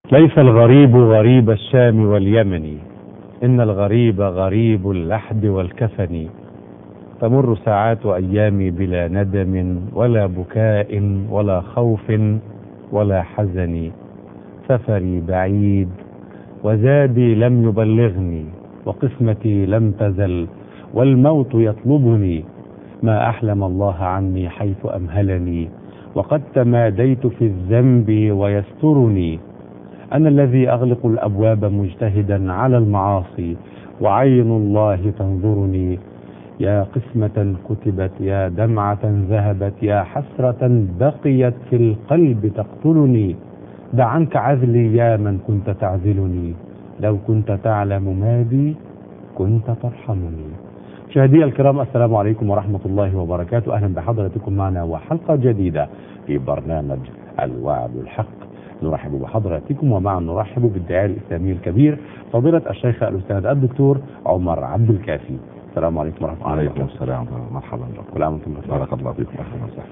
ليس الغريب غريب الشام واليمن، إن الغريب غريب اللحد والكفن. تمر ساعات أيامي بلا ندم ولا بكاء ولا خوف ولا حزن. سفري بعيد وزادي لم يبلغني، وقسمتي لم تزل والموت يطلبني. ما أحلم الله عني حيث أمهلني، وقد تماديت في الذنب ويسترني. أنا الذي أغلق الأبواب مجتهدا على المعاصي، وعين الله تنظرني. يا قسمة كتبت، يا دمعة ذهبت، يا حسرة بقيت في القلب تقتلني. دع عنك عذلي يا من كنت تعذلني، لو كنت تعلم ما بي كنت ترحمني. مشاهدي الكرام، السلام عليكم ورحمة الله وبركاته. أهلا بحضراتكم معنا وحلقة جديدة في برنامج الوعد الحق. نرحب بحضراتكم، ومعا نرحب بالداعية الإسلامي الكبير فضيلة الشيخ الأستاذ الدكتور عمر عبد الكافي. السلام عليكم ورحمة الله وبركاته. وعليكم السلام، مرحبا بكم. كل عام وانتم بخير. بارك الله فيكم. اهلا وسهلا.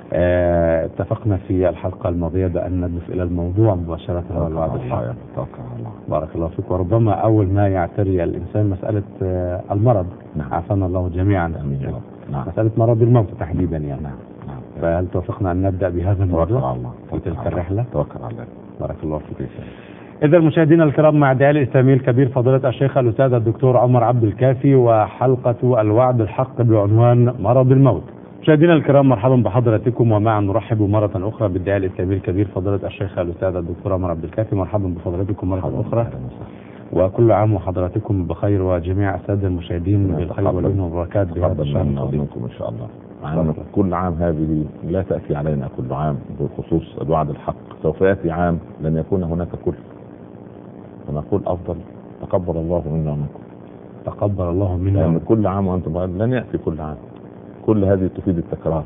اتفقنا في الحلقة الماضية بأن ندرس إلى الموضوع مباشرة والوعد الحق. توكل على الله. بارك الله فيك. وربما أول ما يعتري الإنسان مسألة المرض. نعم. عافانا الله جميعا. امين يا رب. نعم. مسألة مرض الموت تحديدا يعني. نعم. فهل توافقنا أن نبدأ بهذا الموضوع؟ توكل على الله. في تلك الرحلة. توكل على الله. بارك الله فيك. إذا مشاهدينا الكرام، مع الداعية الإسلامي الكبير فضيلة الشيخ الأستاذ الدكتور عمر عبد الكافي، وحلقة الوعد الحق بعنوان مرض الموت. مشاهدينا الكرام، مرحبا بحضراتكم، ومعا نرحب مرة أخرى بالداعية الإسلامي الكبير فضيلة الشيخ الأستاذ الدكتور عمر عبد الكافي. مرحبا بفضلاتكم مرة أخرى، وكل عام وحضراتكم بخير، وجميع السادة المشاهدين بالخير واليمن والبركات بهذا الشهر الفضيل. منكم إن شاء الله. كل عام هذه لا تأتي علينا كل عام، بخصوص الوعد الحق سوف يأتي عام لن يكون هناك كل، ونقول أفضل تقبل الله منا ومنكم. تقبل الله منا. يعني كل عام وأنتم لن يأتي كل عام، كل هذه تفيد التكرار.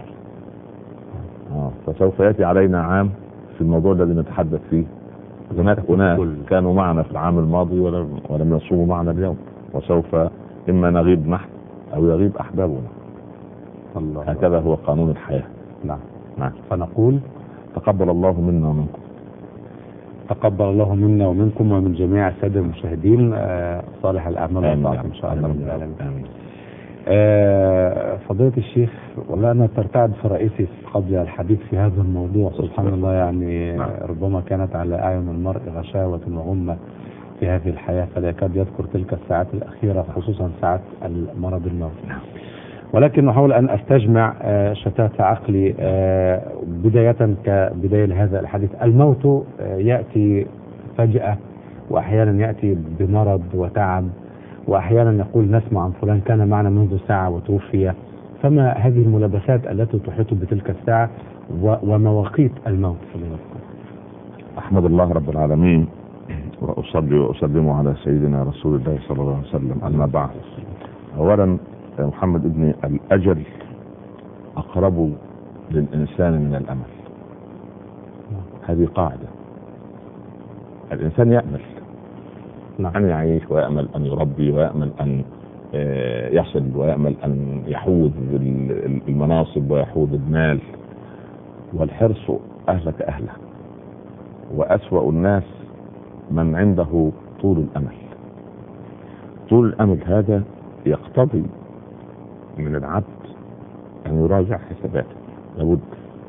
فسوف يأتي علينا عام في الموضوع الذي نتحدث فيه. هناك أناس كانوا معنا في العام الماضي ولم يصوموا معنا اليوم، وسوف إما نغيب نحن أو يغيب أحبابنا. الله. هكذا هو قانون الحياة. نعم. نعم. فنقول تقبل الله منا ومنكم. تقبل الله منا ومنكم ومن جميع السادة المشاهدين صالح الأعمال والطاعات إن شاء الله رب العالمين. آمين. فضيلة الشيخ، والله أنا ترتعد في رئيسي قبل الحديث في هذا الموضوع. سبحان الله، يعني ربما كانت على أعين المرء غشاوة وغمة في هذه الحياة، فلا يكاد يذكر تلك الساعات الأخيرة، خصوصا ساعات المرض الموت. ولكن أحاول أن أستجمع شتات عقلي. بداية كبداية لهذا الحديث، الموت يأتي فجأة، وأحيانا يأتي بمرض وتعب، وأحيانا يقول نسمع عن فلان كان معنا منذ ساعة وتوفي. فما هذه الملابسات التي تحيط بتلك الساعة ومواقيت الموت؟ أحمد الله رب العالمين، وأصلي وأسلم على سيدنا رسول الله صلى الله عليه وسلم. أما بعد، أولا يا محمد ابني، الأجل أقرب للإنسان من الأمل. هذه قاعدة. الإنسان يأمل أن يعيش، ويأمل أن يربي، ويأمل أن يصل، ويأمل أن يحوز المناصب ويحوز المال، والحرص أهلك أهله. وأسوأ الناس من عنده طول الأمل. طول الأمل هذا يقتضي من العبد أن يراجع حساباته. لابد.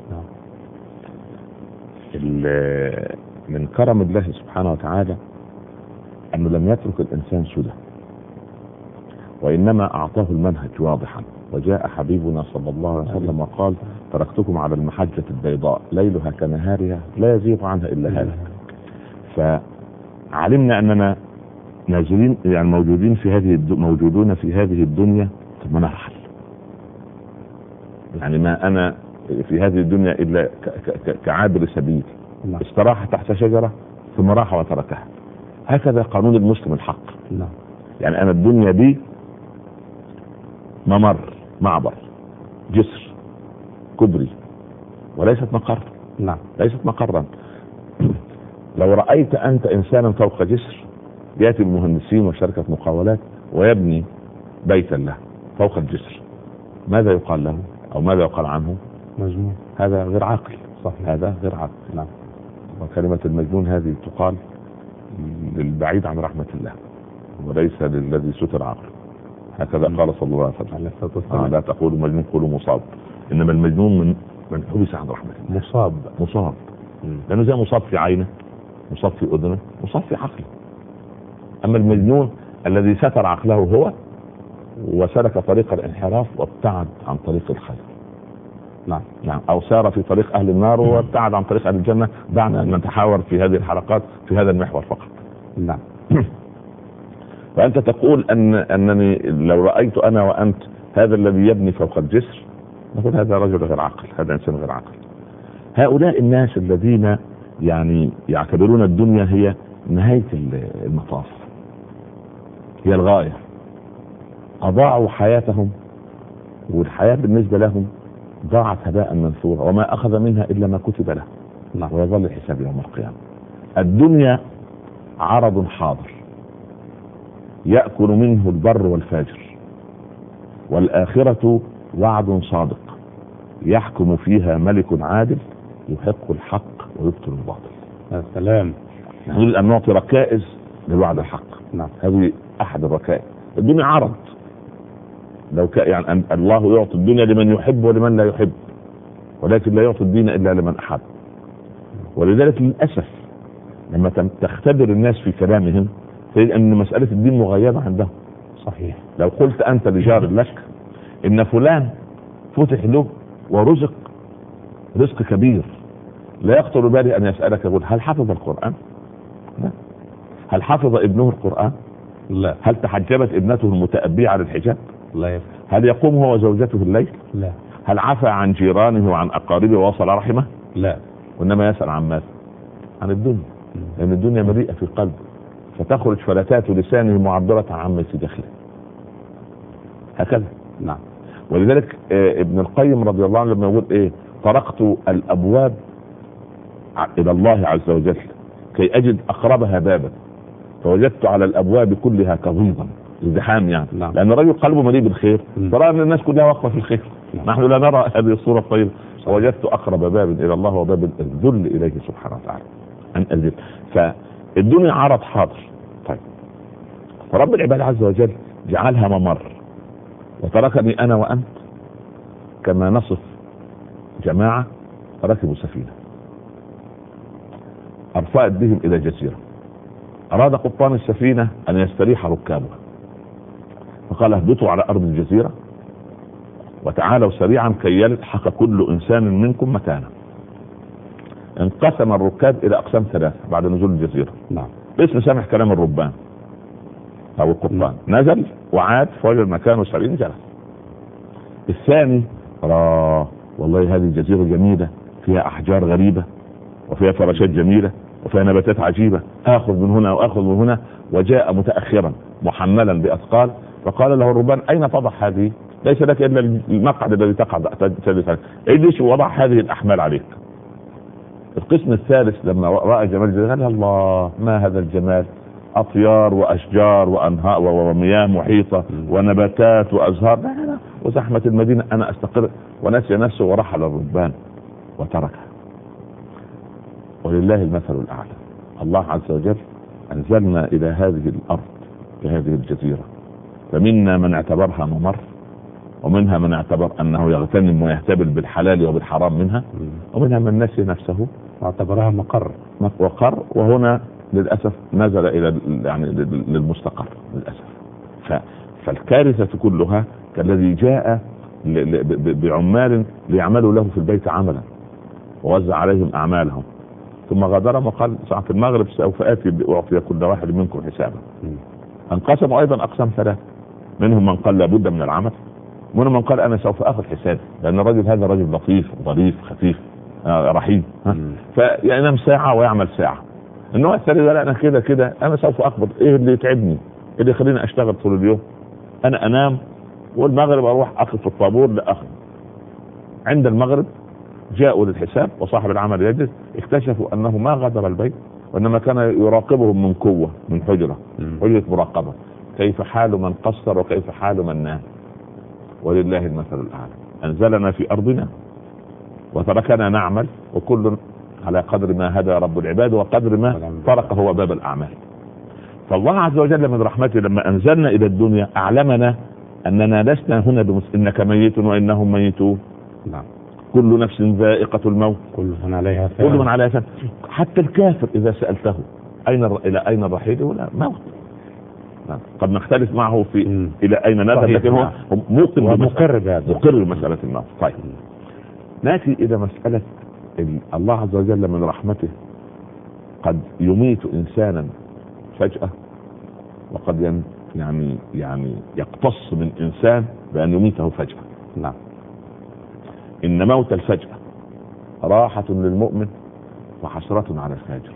من كرم الله سبحانه وتعالى أنه لم يترك الإنسان سدى، وإنما أعطاه المنهج واضحا. وجاء حبيبنا صلى الله عليه وسلم وقال: تركتكم على المحجة البيضاء ليلها كنهارها لا يزيغ عنها إلا هذا. فعلمنا أننا نازلين، يعني موجودون في هذه الدنيا، ثم نرحل. يعني ما أنا في هذه الدنيا إلا كعابر سبيل، استراح تحت شجرة ثم راح وتركها. هكذا قانون المسلم الحق. يعني أنا الدنيا دي ممر، معبر، جسر، كبري، وليست مقر. ليست مقرا. لو رأيت أنت إنسانا فوق جسر، يأتي المهندسين وشركة مقاولات ويبني بيتا له فوق الجسر، ماذا يقال له أو ماذا يقال عنه؟ مجنون. هذا غير عاقل. صحيح. هذا غير عاقل. وكلمة المجنون هذه تقال للبعيد عن رحمة الله وليس للذي ستر عقله. هكذا قال صلى الله عليه وسلم لا تقولوا مجنون قولوا مصاب، انما المجنون من حبس عن رحمة الله. مصاب لانه زي مصاب في عينه، مصاب في اذنه، مصاب في عقله. اما المجنون الذي ستر عقله هو وسلك طريق الانحراف وابتعد عن طريق الخير. نعم او سار في طريق اهل النار وابتعد عن طريق اهل الجنة. دعنا ان نتحاور في هذه الحلقات في هذا المحور فقط. نعم. فانت تقول انني لو رأيت انا وانت هذا الذي يبني فوق الجسر نقول هذا رجل غير عاقل، هذا انسان غير عاقل. هؤلاء الناس الذين يعني يعتبرون الدنيا هي نهاية المطاف، هي الغاية، اضاعوا حياتهم والحياة بالنسبة لهم ضاعت هباء منثورا وما اخذ منها الا ما كتب له. ويظل الحساب يوم القيامة. الدنيا عرض حاضر يأكل منه البر والفاجر، والآخرة وعد صادق يحكم فيها ملك عادل يحق الحق ويبطل الباطل. يا سلام. نريد أن نعطي ركائز للوعد الحق. نعم. هذه أحد الركائز. الدنيا عرض، لو يعني أن الله يعطي الدنيا لمن يحب ولمن لا يحب، ولكن لا يعطي الدين إلا لمن أحب. ولذلك للأسف لما تختبر الناس في كلامهم تجد أن مسألة الدين مغيبة عندهم. صحيح. لو قلت أنت لجار لك إن فلان فتح له ورزق رزق كبير، لا يخطر بالي أن يسألك يقول هل حفظ القرآن؟ لا. هل حفظ ابنه القرآن؟ لا. هل تحجبت ابنته المتأبية على الحجاب؟ لا. هل يقوم هو وزوجته الليل؟ لا. هل عفى عن جيرانه وعن أقاربه ووصل رحمه؟ لا. وإنما يسأل عن ماذا؟ عن الدنيا، لأن الدنيا مليئة في قلبه، فتخرج فلتات لسانه معبرة عن ما في داخله. هكذا. نعم. ولذلك ابن القيم رضي الله عنه لما يقول ايه طرقت الابواب الى الله عز وجل كي اجد اقربها بابا فوجدت على الابواب كلها كظيظا ازدحام يعني. نعم. لان الرجل قلبه مليء بالخير ترى ان الناس كلها واقفه في الخير. نحن لا نرى هذه الصوره الطيبه. وجدت اقرب باب الى الله وباب الذل اليه سبحانه وتعالى ان الذل. فالدنيا عرض حاضر. طيب فرب العباد عز وجل جعلها ممر وتركني انا وانت كما نصف جماعة ركبوا سفينة ارفعت بهم الى جزيرة. اراد قبطان السفينة ان يستريح ركابها فقال اهبطوا على ارض الجزيرة وتعالوا سريعا كي يلحق كل انسان منكم مكانه. انقسم الركاب الى اقسام ثلاثة بعد نزول الجزيرة. نعم. باسم سامح كلام الربان او القبطان. نزل وعاد فوجد مكانه سريع جلس. الثاني والله هذه جزيرة جميلة فيها احجار غريبة وفيها فراشات جميلة وفيها نباتات عجيبة، اخذ من هنا واخذ من هنا. وجاء متأخرا محملا باثقال فقال له الربان اين تضع هذه؟ ليس لك الا المقعد الذي تقعد تجلس عليه. اجلس ووضع هذه الاحمال عليك. القسم الثالث لما رأى جمال الجزيرة قال الله ما هذا الجمال، اطيار واشجار وانهار ومياه محيطة ونباتات وازهار، لا وزحمة المدينة انا استقر. ونسي نفسه ورحل الربان وتركها. ولله المثل الاعلى. الله عز وجل انزلنا الى هذه الارض بهذه الجزيرة فمنا من اعتبرها ممر ومنها من اعتبر انه يغتنم ويهتبل بالحلال وبالحرام منها ومنها من نسي نفسه واعتبرها مقر. وهنا للأسف نزل الى يعني للمستقر للأسف. فالكارثة كلها كالذي جاء بعمال ليعملوا له في البيت عملا ووزع عليهم اعمالهم ثم غادرهم وقال ساعة المغرب سوف اتي اعطي كل واحد منكم حسابا. انقسموا ايضا اقسام ثلاثة، منهم من قال لابد من العمل، منهم من قال انا سوف اخذ حسابي لان الرجل هذا رجل لطيف ظريف خفيف رحيم فينام ساعة ويعمل ساعة. النوع الثالث لا انا كده انا سوف اقبض ايه اللي يتعبني اللي يخليني اشتغل طول اليوم، انا انام والمغرب اروح اخذ في الطابور لاخذ. عند المغرب جاءوا للحساب وصاحب العمل يجلس اكتشفوا انه ما غادر البيت وانما كان يراقبهم من قوة من حجرة مراقبة كيف حال من قصر وكيف حال من نام. ولله المثل الاعلى. انزلنا في ارضنا وتركنا نعمل وكل على قدر ما هدى رب العباد وقدر ما طرق هو باب الاعمال. فالله عز وجل من رحمته لما انزلنا الى الدنيا اعلمنا اننا لسنا هنا انك ميت وانهم ميتون. نعم. كل نفس ذائقة الموت. كل من عليها فان. كل من عليها فان. حتى الكافر اذا سألته الى اين الرحيل يقول موت. قد نختلف معه في الى اين نذهب، لكن هو موقن ومقر بهذا، مقر بمسألة الموت. طيب ناتي الى مسألة الله عز وجل من رحمته قد يميت انسانا فجأة، وقد يعني يقتص من انسان بان يميته فجأة. نعم. ان موت الفجأة راحة للمؤمن وحسرة على الفاجر.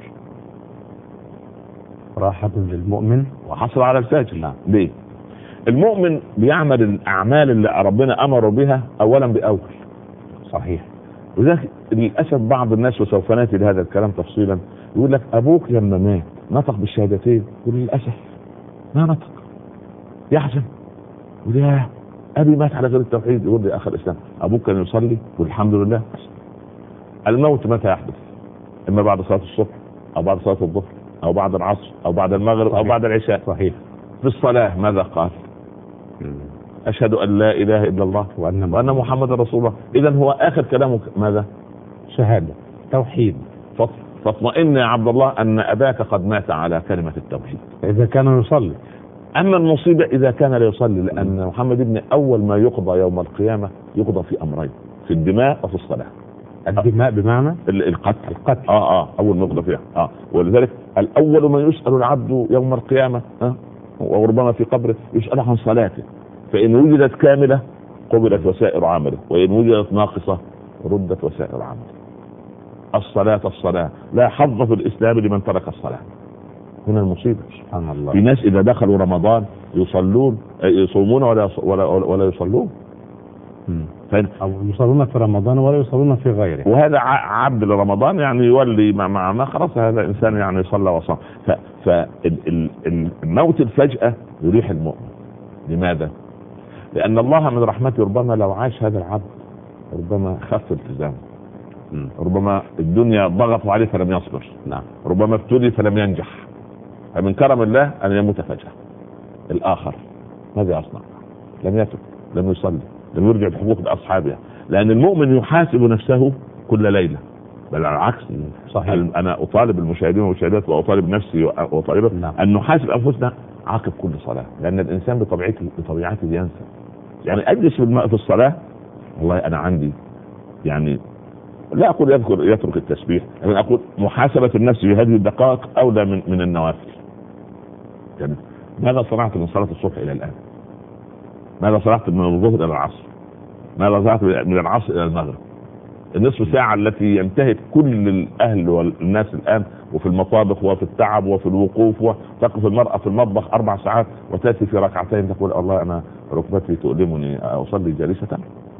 راحة للمؤمن وحسرة على الفاجر. نعم. ليه؟ المؤمن بيعمل الاعمال اللي ربنا امره بها اولا باول. صحيح. وذلك للاسف بعض الناس، وسوف ناتي لهذا الكلام تفصيلا، يقول لك ابوك لما مات نطق بالشهادتين، يقول للاسف ما نطق، يحزن، يقول يا ابي مات على غير التوحيد. يقول لي اخ الاسلام ابوك كان يصلي والحمد لله. الموت متى يحدث؟ اما بعد صلاه الصبح او بعد صلاه الظهر او بعد العصر او بعد المغرب. صحيح. او بعد العشاء. صحيح. في الصلاه ماذا قال؟ اشهد ان لا اله الا الله وان محمد رسول الله. اذا هو اخر كلامه ماذا؟ شهاده توحيد. فاطمئن يا عبد الله ان اباك قد مات على كلمه التوحيد اذا كان يصلي. اما المصيبه اذا كان لا يصلي، لان محمد ابن اول ما يقضى يوم القيامه يقضى في امرين، في الدماء وفي الصلاه. الدماء بمعنى القتل. اول ما يقضى فيها. ولذلك الاول ما يسال العبد يوم القيامه وربما في قبره يسال عن صلاته، فان وجدت كامله قبلت وسائر عمله، وان وجدت ناقصه ردت وسائر عمله. الصلاه لا حظ في الاسلام لمن ترك الصلاه. هنا المصيبه. سبحان الله. في ناس اذا دخلوا رمضان يصومون ولا يصلون. أو يصلون في رمضان ولا يصلون في غيره. وهذا عبد لرمضان، يعني يولي مع خلاص هذا انسان يعني صلى وصام. فالموت الفجأة يريح المؤمن. لماذا؟ لأن الله من رحمته ربما لو عاش هذا العبد ربما خف التزامه، ربما الدنيا ضغطوا عليه فلم يصبر. نعم. ربما ابتلي فلم ينجح. فمن كرم الله أن يموت فجأة. الآخر ماذا يصنع؟ لم يتب، لم يصلي، لم يرجع بحقوق لأصحابها. لأن المؤمن يحاسب نفسه كل ليلة، بل على العكس. صحيح. أنا أطالب المشاهدين والمشاهدات وأطالب نفسي وأطالب أن نحاسب أنفسنا عقب كل صلاة، لأن الإنسان بطبيعته ينسى. يعني أجلس في الصلاة، والله أنا عندي يعني لا أقول يترك التسبيح، لكن أقول محاسبة النفس في هذه الدقائق أولى من النوافل. يعني ماذا صنعت من صلاة الصبح إلى الآن؟ ماذا صنعت من الظهر إلى العصر؟ ماذا صنعت من العصر إلى المغرب؟ النصف ساعة التي ينتهك كل الأهل والناس الآن، وفي المطابخ وفي التعب وفي الوقوف، وتقف المرأة في المطبخ 4 ساعات وتأتي في ركعتين تقول الله أنا ركبتي تؤلمني أصلي جالسة.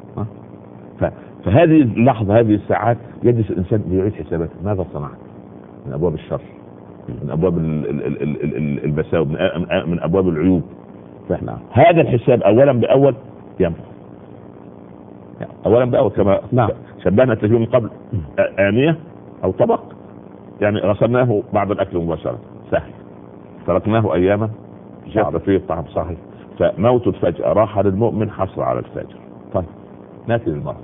فهذه اللحظة، هذه الساعات يجلس الإنسان ليعيد حساباته. ماذا صنعت من أبواب الشر، من أبواب البساوة، من أبواب العيوب. فإحنا هذا الحساب أولا بأول ينفع، أولا بأول كما شبهنا التشبيه من قبل. آنية أو طبق، يعني غسلناه بعد الأكل مباشرة سهل، تركناه أياما جاء فيه الطعم. صحيح. فموت الفجأة راحة للمؤمن، حسرة على الفاجر. طيب ناتي للمرض.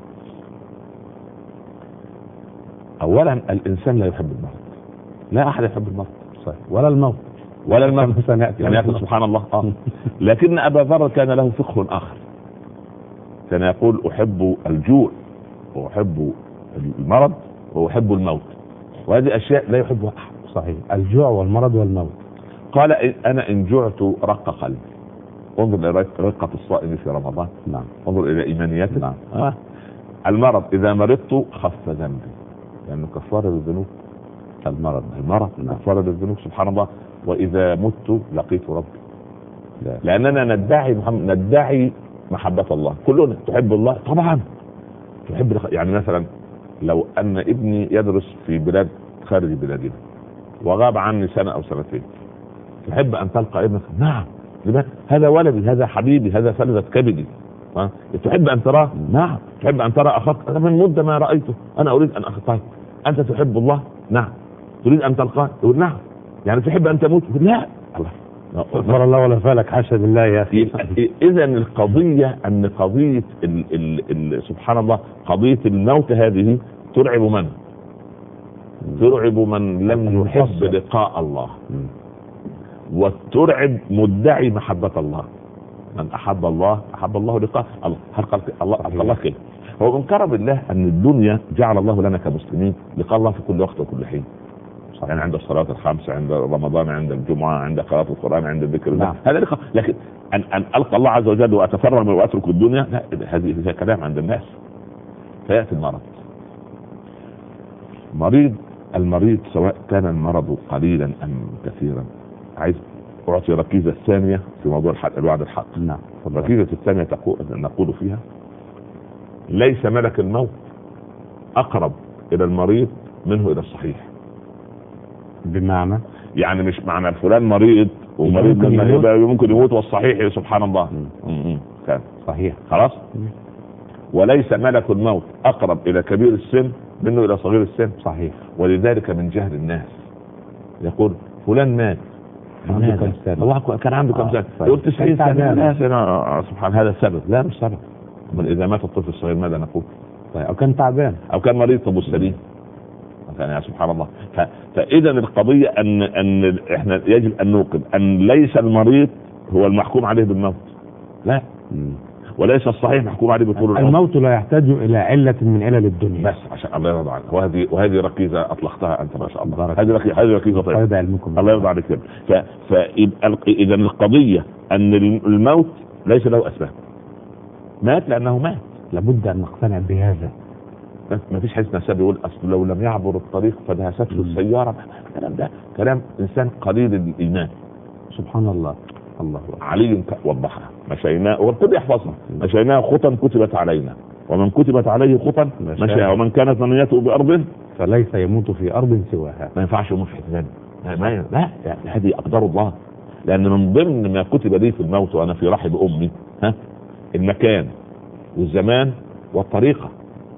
اولا الانسان لا يحب المرض، لا احد يحب المرض. صحيح. ولا الموت يعني سبحان الله. لكن ابا ذر كان له فقه اخر، كان يقول احب الجوع واحب المرض واحب الموت، وهذه اشياء لا يحبها احد. صحيح. الجوع والمرض والموت. قال انا ان جعت رق قلبي. انظر الى رقة الصائم في رمضان. نعم. انظر الى ايمانيته. نعم. المرض اذا مرضت خف ذنبي، لأنه كفارة للذنوب. المرض نعم. كفارة للذنوب. سبحان الله. وإذا مت لقيت ربي. لأننا ندعي محبة الله. كلنا تحب الله طبعا، تحب. يعني مثلا لو أن ابني يدرس في بلاد خارج بلادنا وغاب عني سنة أو سنتين، تحب أن تلقى ابنك؟ نعم. هذا ولدي، هذا حبيبي، هذا فلذة كبدي. تحب أن تراه؟ نعم. تحب أن ترى أخاك؟ أنا من مدة ما رأيته، أنا أريد أن أخطاه. أنت تحب الله؟ نعم. تريد أن تلقاه؟ تقول نعم. يعني تحب ان تموت؟ لا، الله غفر الله ولا فالك، حاشا لله يا اخي. اذا القضيه ان قضيه سبحان الله قضيه الموت هذه ترعب من؟ ترعب من لم يحب لقاء الله، وترعب مدعي محبه الله. من احب الله احب الله لقاء الله. الله كده. هو من كرم الله ان الدنيا جعل الله لنا كمسلمين لقاء الله في كل وقت وكل حين. يعني عند الصلاة الخمس، عند رمضان، عند الجمعة، عند قراءة القرآن، عند الذكر. نعم. هذا لقاء. لكن أن ألقى الله عز وجل وأتفرغ وأترك الدنيا، لا، هذه كلام عند الناس. فيأتي المريض سواء كان المرض قليلا أم كثيرا. عايز أعطي ركيزة الثانية في موضوع الوعد الحق. نعم. الركيزة الثانية نقول فيها: ليس ملك الموت أقرب إلى المريض منه إلى الصحيح. بمعنى يعني مش معنى فلان مريض ومريض ممكن يموت والصحيح سبحان الله كان صحيح خلاص. وليس ملك الموت اقرب الى كبير السن منه الى صغير السن. صحيح. ولذلك من جهل الناس يقول فلان مات عنده كم سنة؟ الله كان عنده كم سنة؟ يقول 90 سنة. سبحان هذا السبب. لا، مش سبب. من اذا مات الطفل الصغير ماذا نقول؟ طيب او كان تعبان او كان مريض طب السليم. يعني سبحان الله. فاذا القضيه ان احنا يجب ان نوقن ان ليس المريض هو المحكوم عليه بالموت، لا، وليس الصحيح محكوم عليه بطول العمر. الموت لا يحتاج الى عله من علل الدنيا. بس عشان الله يرضى عنك. وهذه ركيزه اطلقتها انت ما شاء الله. هذه ركيزه طيبه. الله يرضى عليك. اذا القضيه ان الموت ليس له اسباب. مات لانه مات. لابد ان نقتنع بهذا. ما فيش حديث نسبي يقول اصل لو لم يعبر الطريق فدهسته السياره. الكلام ده كلام انسان قليل الايمان. سبحان الله. الله علي وضحها. مشيناه والكل يحفظها. مشيناه خطا كتبت علينا، ومن كتبت عليه خطا مشاها، ومن كانت منيته بارض فليس يموت في ارض سواها. ما ينفعش يموت في حته ثانيه. لا، هذه اقدار الله. لان من ضمن ما كتب لي في الموت وانا في رحم امي المكان والزمان والطريقه.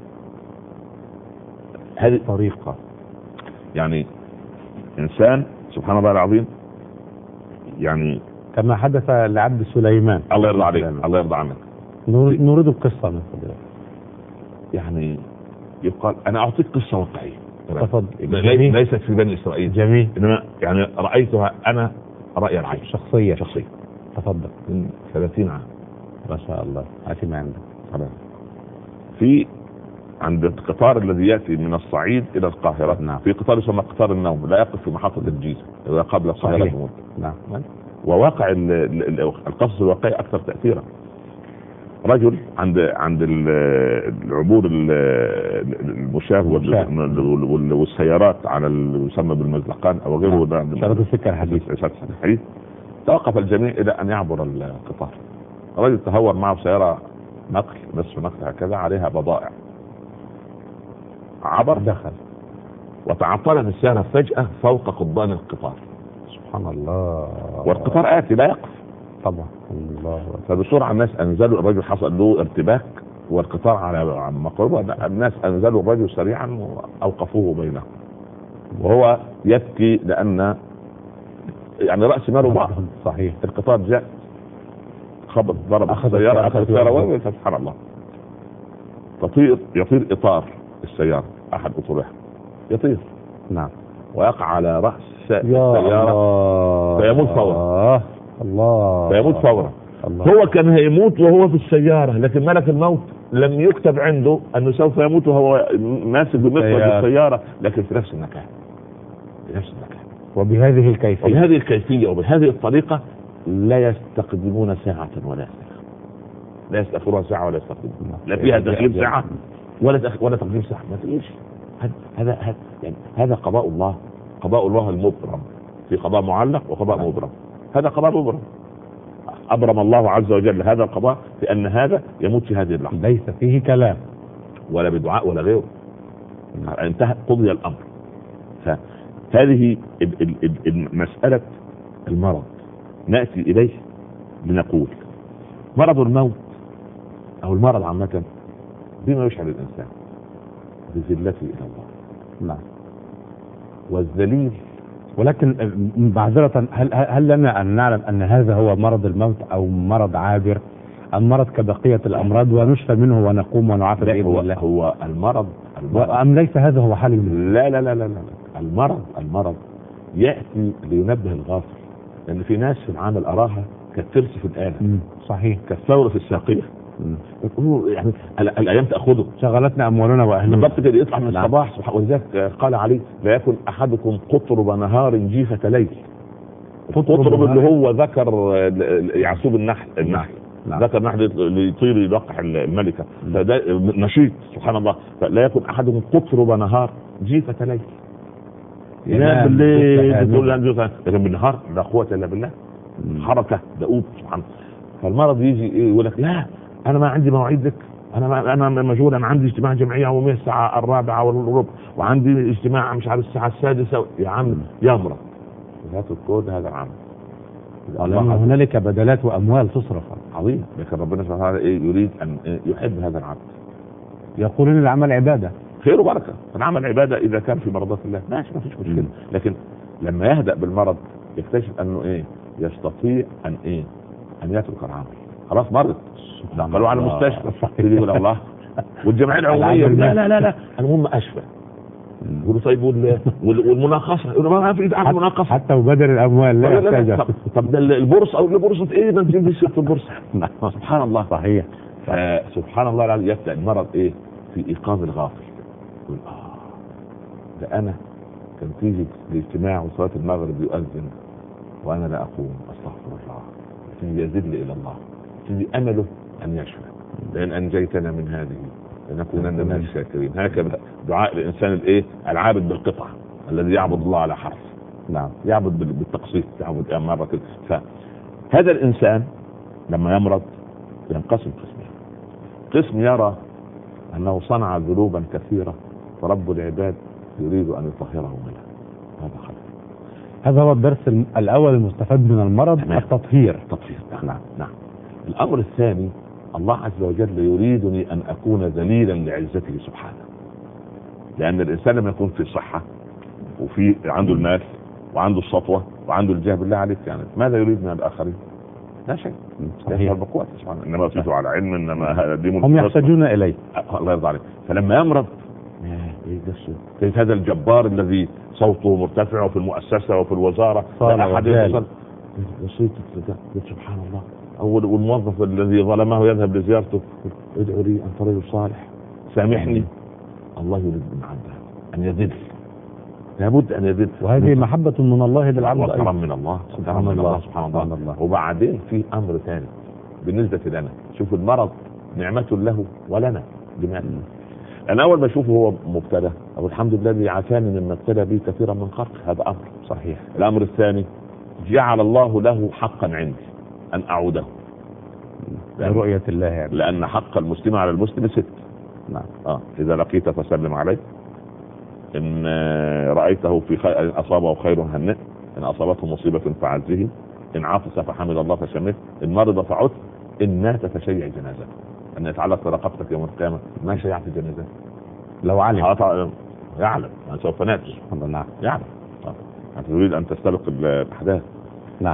هذه طريقة. يعني إنسان سبحان الله العظيم، يعني كما حدث لعبد سليمان. الله يرضى عليك. الله يرضى عنك. نريد القصة من فضلك. يعني يقال أنا أعطيك قصة واقعية. تفضل. ليست في بني إسرائيل. جميل. إنما يعني رأيتها أنا رأي العين. شخصية. تفضل. من 30 عام. ما شاء الله. هاتي ما عندك. في عند القطار الذي ياتي من الصعيد الى القاهره. نعم. في قطار يسمى قطار النوم، لا يقف في محطه الجيزه اذا قبل القاهره بمده. نعم. وواقع القصص الواقعي اكثر تاثيرا. رجل عند العبور المشاة والسيارات على يسمى بالمزلقان او غيره. نعم. شرط السكه الحديث. توقف الجميع الى ان يعبر القطار. الرجل تهور معه سياره نقل، نصف نقل هكذا، عليها بضائع. عبر، دخل، وتعطلت السيارة فجأة فوق قضبان القطار. سبحان الله. والقطار آتي لا يقف طبعا. الله. فبسرعة الناس أنزلوا الرجل، حصل له ارتباك والقطار على مقربة. الناس أنزلوا الرجل سريعا وأوقفوه بينهم، وهو يبكي لأن يعني رأس ماله بعض. صحيح. القطار جاء خبط ضرب السيارة، أخذ السيارة. سبحان الله. يطير إطار السيارة، أحد أطرها يطير. نعم. ويقع على رأس السيارة فيموت فورا. الله. فيموت فورا. هو كان هيموت وهو في السيارة، لكن ملك الموت لم يكتب عنده أنه سوف يموت وهو ماسك بمفرد السيارة، لكن في نفس المكان. وبهذه الكيفية وبهذه الطريقة لا يستقدمون ساعة ولا ساعة. لا يستأخرون ساعة ولا يستقدمون. لا فيها تأخير ساعة ولا تقديم ساعة. ما تقولش هذا قضاء الله. قضاء الله المبرم. في قضاء معلق وقضاء مبرم. هذا قضاء مبرم. أبرم الله عز وجل هذا القضاء بأن هذا يموت في هذه اللحظة، ليس فيه كلام ولا بدعاء ولا غيره. انتهى، قضي الأمر. فهذه مسألة المرض نأتي إليه لنقول مرض الموت أو المرض عامة بما يشعر الإنسان بذلته إلى الله. نعم. والذليل ولكن معذرة، هل لنا أن نعلم أن هذا هو مرض الموت أو مرض عابر أم مرض كبقية الأمراض ونشفى منه ونقوم ونعافى بإذن الله؟ هو المرض أم ليس هذا هو حال المسلم؟ لا لا لا لا لا. المرض يأتي لينبه الغافل، لأن في ناس في العمل أراها كالترس في الآلة. صحيح. كالثورة في الساقية. يعني الأيام تأخذه، شغلتنا أموالنا وأهلنا. بالضبط كده، يطلع من الصباح. ولذلك قال عليه: لا يكن أحدكم قطرب نهار جيفة ليل. قطرب اللي هو ذكر يعصوب النحل. ذكر النحل اللي يطير يلقح الملكة، فده نشيط سبحان الله. فلا يكن أحدكم قطرب نهار جيفة ليل. ينام بالليل تقول لكن بالنهار لا قوة إلا بالله. حركة دؤوب سبحان الله. فالمرض يجي يقول لك: لا انا ما عندي مواعيد لك، انا مشغول، انا عندي اجتماع جمعيه يوميه الساعه 4:15 وعندي اجتماع مش عارف الساعه 6. يا عم يمرض ذات الكود هذا العمل، لأن هنالك بدلات واموال تصرف عظيم. لكن ربنا سبحانه وتعالى يريد ان يحب هذا العمل. يقولون العمل عباده، خير وبركه. العمل عباده اذا كان في مرضات الله، ماشي ما فيش مشكله. لكن لما يهدأ بالمرض يكتشف انه يستطيع ان يترك العمل. خلاص مرض، نقلوا على المستشفى، يقول الله والجمعيه العموميه لا لا لا لا المهم اشفى. يقولوا طيب والمناقصه، يقولوا ما في اعمل مناقصه حتى وبدل الاموال لا يحتاجها. طب ده البورصه او البورصه ما تجيب في البورصه. سبحان الله. صحيح. سبحان الله العظيم. يبدا المرض في ايقاظ الغافل. يقول ده انا كان تيجي الاجتماع وصلاه المغرب يؤذن وانا لا اقوم استغفر الله، يزيد لي الى الله، تيجي امله ان يشفى. لان انجيتنا من هذه لنكونن من الشاكرين. هكذا دعاء الانسان العابد بالقطعه، الذي يعبد الله على حرف. نعم. يعبد بالتقسيط، يعبد مره كده. فهذا الانسان لما يمرض ينقسم قسمين: قسم يرى انه صنع ذنوبا كثيره فرب العباد يريد ان يطهره منها، هذا خطأ. هذا هو الدرس الاول المستفاد من المرض. التطهير. نعم. الامر الثاني: الله عز وجل يريدني ان اكون ذليلا لعزته سبحانه. لان الانسان لما يكون في صحه وفي عنده المال وعنده السطوه وعنده الجاه، بالله عليك يعني ماذا يريد من الاخرين؟ لا شيء. صحيح. بقوة سبحانه. انما اوتيته على علم، انما هم يحتاجون اليه. الله يرضى عليك. فلما يمرض كيف هذا الجبار الذي صوته مرتفع وفي المؤسسه وفي الوزاره لا احد يوصل وصيته. سبحان الله. اول والموظف الذي ظلمه يذهب لزيارته: ادعو لي انت رجل صالح سامحني. الله يريد من عبده ان يذل، لابد ان يذل. وهذه محبه من الله للعبد، وكرم من الله سبحان الله. وبعدين في امر ثاني بالنسبه لنا. شوف المرض نعمه له ولنا. بمعنى انا اول ما اشوفه هو مبتلى او الحمد لله الذي عافاني مما ابتلى به كثيرا من خلقه، هذا امر صحيح. الامر الثاني: جعل الله له حقا عندي ان اعوده برؤية الله يعني. لان حق المسلم على المسلم 6. نعم. اذا لقيت فسلم عليه، ان رايته في خير اصابه خير هنئ، ان اصابته مصيبه فعزه، ان عطس فحمد الله فشمته، ان مرض فعد، ان مات فشيع جنازته. ان يتعلق برقبتك يوم القيامه ما شيعت جنازته. لو علم يعلم أن سوف ناتي. نعم. يعلم. أنت تريد أن تستبق الأحداث. نعم.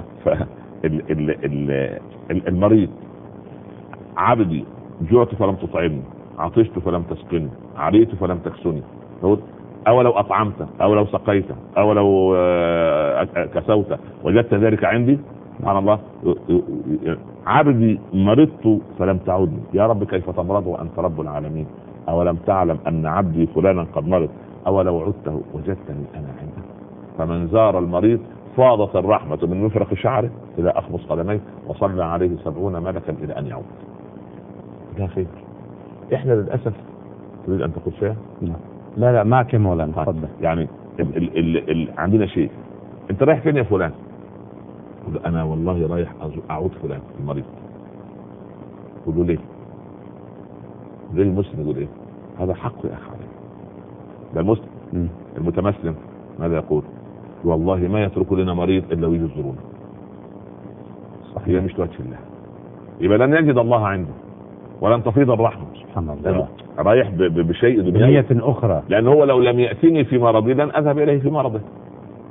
المريض: عبدي جعت فلم تطعمني، عطشت فلم تسقني، عريت فلم تكسني، أو لو أطعمت أو لو سقيت أو لو كسوت وجدت ذلك عندي. سبحان الله. عبدي مرضت فلم تعودني، يا رب كيف تمرض وأنت رب العالمين؟ أولم تعلم أن عبدي فلانا قد مرض، أو لو عدته وجدتني أنا عنده. فمن زار المريض فاضت الرحمة من مفرق شعره إلى أخمص قدميه، وصلى عليه 70 ملكا إلى أن يعود. ده خير. إحنا للأسف. تريد أن تقول شيء؟ لا معك مولانا، تفضل. يعني عندنا شيء: أنت رايح فين يا فلان؟ أنا والله رايح أعود فلان المريض. قولوا ليه؟ ليه المسلم يقول إيه؟ هذا حق يا أخي عليه. ده المسلم. المتمسلم ماذا يقول؟ والله ما يترك لنا مريض إلا ويجي يزورونا. صحيح. مش وجه الله، يبقى لن يجد الله عنده ولن تفيض الرحمة. سبحان الله. رايح بشيء بنية أخرى. لأن هو لو لم يأتيني في مرضي لن أذهب إليه في مرضه.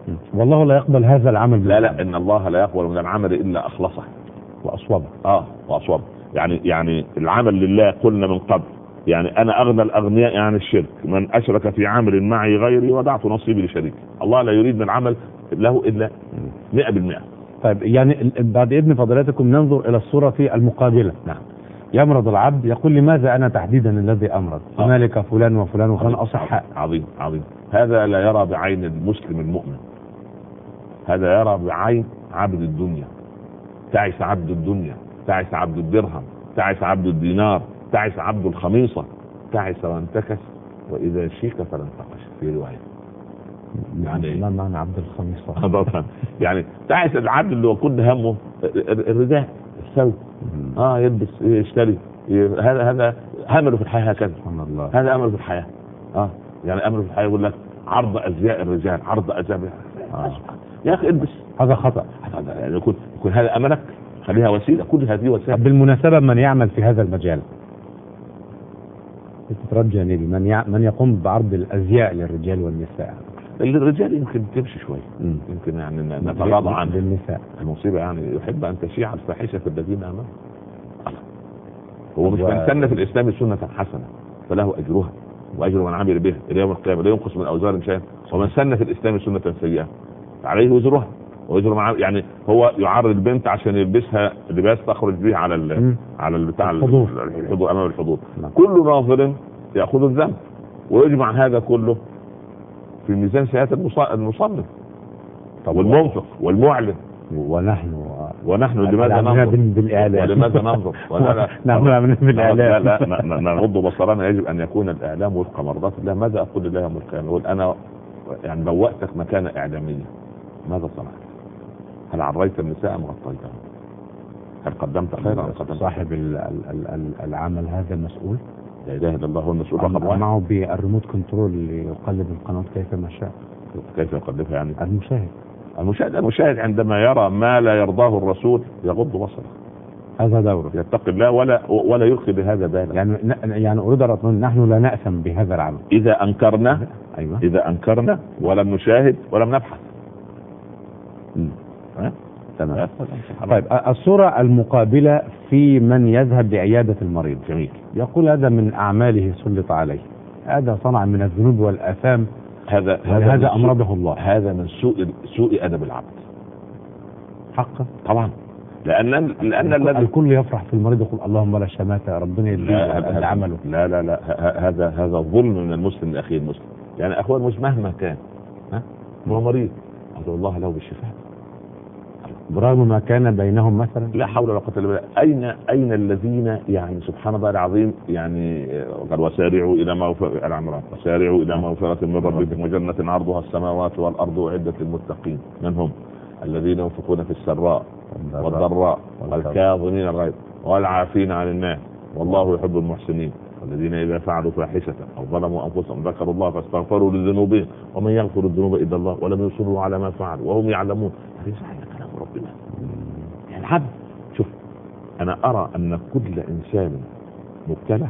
والله لا يقبل هذا العمل. لا ان الله لا يقبل من العمل الا اخلصه واصوبه. واصوبه. يعني العمل لله قلنا من قبل، يعني انا اغنى الاغنياء عن الشرك، من اشرك في عمل معي غيري وضعت نصيبي لشريك. الله لا يريد من العمل له الا 100%. طيب يعني بعد اذن فضيلتكم ننظر الى الصوره في المقابله. نعم. يمرض العبد يقول لماذا انا تحديدا الذي امرض؟ هنالك فلان وفلان وفلان اصحاء. عظيم. هذا لا يرى بعين المسلم المؤمن، هذا يرى بعين عبد الدنيا. تعس عبد الدنيا، تعس عبد الدرهم، تعس عبد الدينار، تعس عبد الخميصة، تعس وانتكس وإذا شيك فلا انتقش في رواية. يعني ما معنى عبد الخميصة؟ يعني تعس العبد اللي هو كل همه الرداء الثوب، يلبس يشتري، هذا همله في الحياة هكذا. سبحان الله. هذا أمله في الحياة. يعني أمله في الحياة يقول لك عرض أزياء الرجال، عرض أزياء يا أخي البس. هذا خطأ. يعني يكون هذا أملك، خليها وسيلة، كل هذه وسائل. بالمناسبة من يعمل في هذا المجال تترجى من يقوم بعرض الأزياء للرجال والنساء؟ الرجال يمكن تمشي شوي، يمكن يعني نتغاضى عن النساء. المصيبة يعني يحب أن تشيع الفاحشة في الذين آمنوا. هو مش من سن في الإسلام سنة حسنة فله أجرها وأجر من عمل به إلى يوم القيامة لا ينقص من أوزار شيئا، ومن سن في الإسلام سنة سيئة عليه وزرها ويجر مع. يعني هو يعرض البنت عشان يلبسها لباس تخرج به على البتاع الحضور امام الحضور. كل ناظر ياخذ الذنب ويجمع هذا كله في ميزان سيئات المصلي والمنفق والمعلن. ونحن لماذا ننظر بالاعلام؟ ولماذا ننظر؟ نعم بالاعلام. لا نغض بصرنا. يجب ان يكون الاعلام وفق مرضات الله. ماذا اقول لله يوم القيامه؟ اقول انا يعني بوأتك مكانه اعلاميه، ماذا صنعت؟ هل عريت النساء ام غطيتها؟ هل قدمت خيرا ام قدمت؟ صاحب العمل هذا مسؤول. لا اله الا الله هو المسؤول رقم واحد. معه بالريموت كنترول يقلب القناه كيفما شاء. كيف يقلبها يعني؟ المشاهد عندما يرى ما لا يرضاه الرسول يغض بصره. هذا دوره. يتقي الله ولا يلقي بهذا بالا. يعني اريد ان اقول نحن لا نأثم بهذا العمل اذا انكرنا. ايوه. اذا انكرنا ولم نشاهد ولم نبحث. تمام. طيب الصورة المقابلة في من يذهب لعيادة المريض. جميل. يقول هذا من أعماله سلط عليه، هذا صنع من الذنوب والآثام، هذا أمرضه الله. هذا من سوء أدب العبد حقا طبعا، لأن الكل يفرح في المريض يقول اللهم لا شماتة ربنا يديه هذا عمله. لا هذا ظلم من المسلم لأخيه المسلم. يعني أخوه المسلم مهما كان هو مريض أدعو الله له بالشفاء برغم ما كان بينهم مثلا. لا حول ولا قوة الا بالله. اين الذين يعني سبحان الله العظيم يعني قال وسارعوا الى مغفرة العمران وسارعوا الى مغفرة من ربكم وجنة عرضها السماوات والارض اعدت للمتقين. من هم؟ الذين ينفقون في السراء والضراء والكاظمين الغيظ والعافين عن الناس والله يحب المحسنين. والذين اذا فعلوا فاحشة او ظلموا انفسهم ذكروا الله فاستغفروا لذنوبهم ومن يغفر الذنوب الا الله ولم يصروا على ما فعلوا وهم يعلمون. هذه صحيح كلام ربنا. يعني العبد شوف، انا ارى ان كل انسان مبتلى